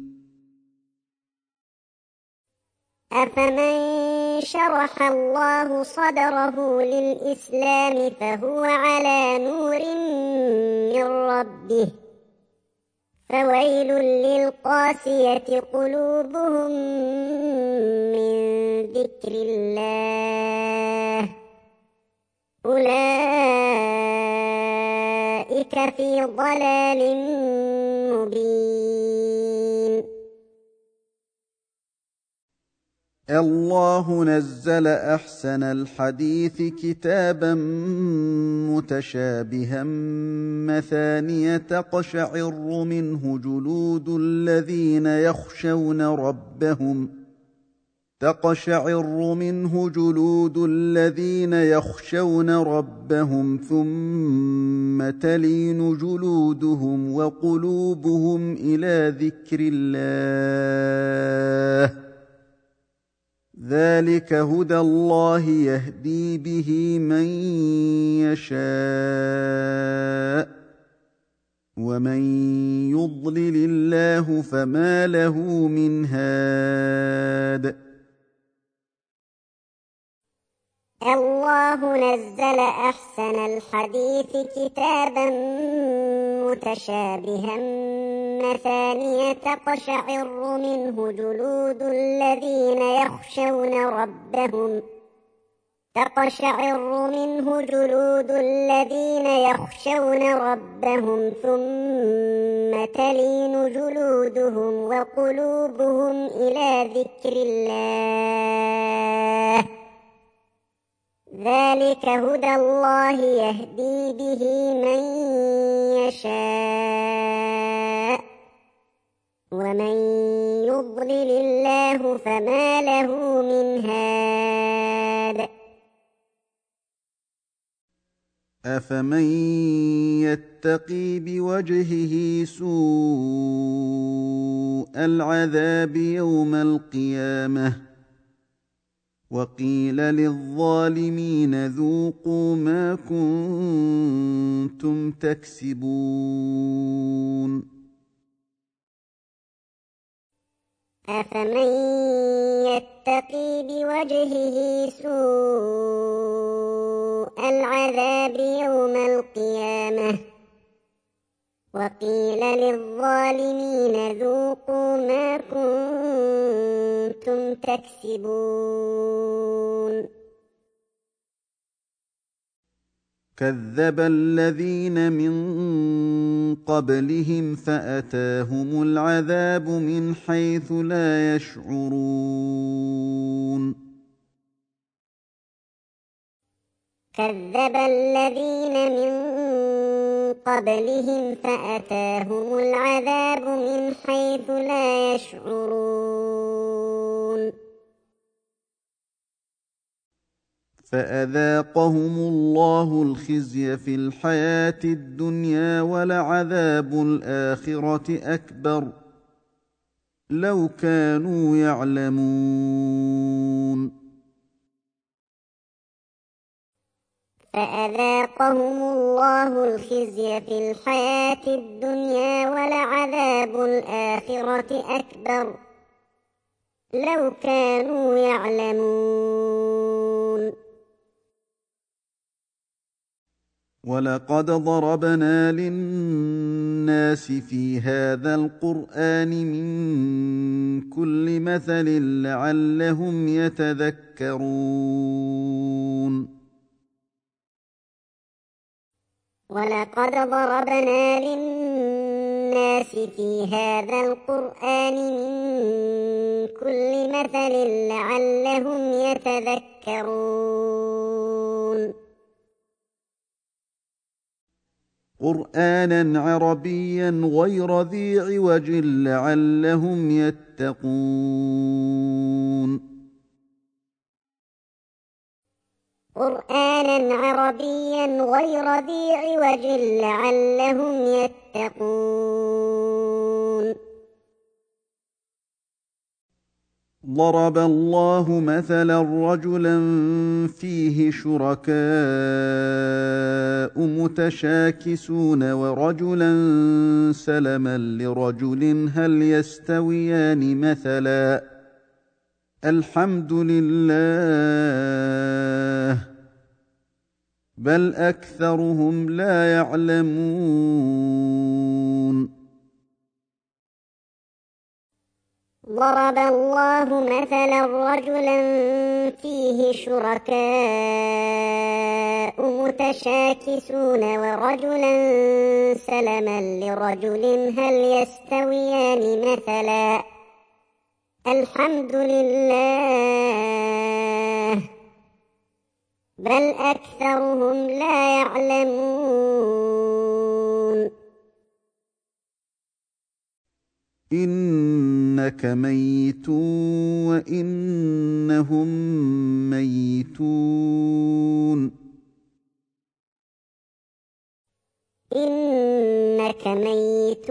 أفمن شرح الله صدره للإسلام فهو على نور من ربه فويل للقاسية قلوبهم من ذكر الله أولئك أولئك في ضلال مبين. الله نزل أحسن الحديث كتابا متشابها مثانية تقشعر منه جلود الذين يخشون ربهم تقشعر منه جلود الذين يخشون ربهم ثم تلين جلودهم وقلوبهم إلى ذكر الله ذلك هدى الله يهدي به من يشاء ومن يضلل الله فما له من هاد. الله نزل أحسن الحديث كتابا متشابها مثانية تقشعر منه جلود الذين يخشون ربهم تقشعر منه جلود الذين يخشون ربهم ثم تلين جلودهم وقلوبهم إلى ذكر الله ذلك هدى الله يهدي به من يشاء ومن يضلل الله فما له من هاد. أفمن يتقي بوجهه سوء العذاب يوم القيامة وقيل للظالمين ذوقوا ما كنتم تكسبون. أفمن يتقي بوجهه سوء العذاب يوم القيامة وقيل للظالمين ذوقوا ما كنتم تكسبون. كذب الذين من قبلهم فأتاهم العذاب من حيث لا يشعرون. كذب الذين من قبلهم فأتاهم العذاب من حيث لا يشعرون. فأذاقهم الله الخزي في الحياة الدنيا ولعذاب الآخرة أكبر لو كانوا يعلمون. فأذاقهم الله الخزي في الحياة الدنيا ولعذاب الآخرة أكبر لو كانوا يعلمون. ولقد ضربنا للناس في هذا القرآن من كل مثل لعلهم يتذكرون. ولقد ضربنا للناس في هذا القرآن من كل مثل لعلهم يتذكرون. قرآنا عربيا غير ذي عوج لعلهم يتقون. قرآنا عربيا غير ذي عوج لعلهم يتقون. ضرب الله مثلا رجلا فيه شركاء متشاكسون ورجلا سلما لرجل هل يستويان مثلا الحمد لله بل أكثرهم لا يعلمون. ضرب الله مثلا رجلا فيه شركاء متشاكسون ورجلا سلما لرجل هل يستويان مثلا الحمد لله بل أكثرهم لا يعلمون. إنك ميت وإنهم ميتون. إنك ميت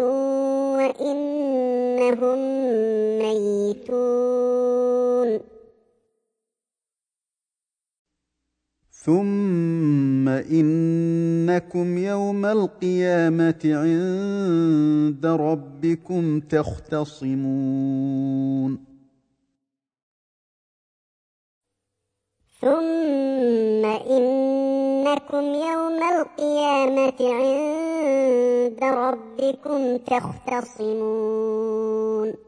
وإنهم ميتون. ثم إنكم يوم القيامة عند ربكم تختصمون. ثم إنكم يوم القيامة عند ربكم تختصمون.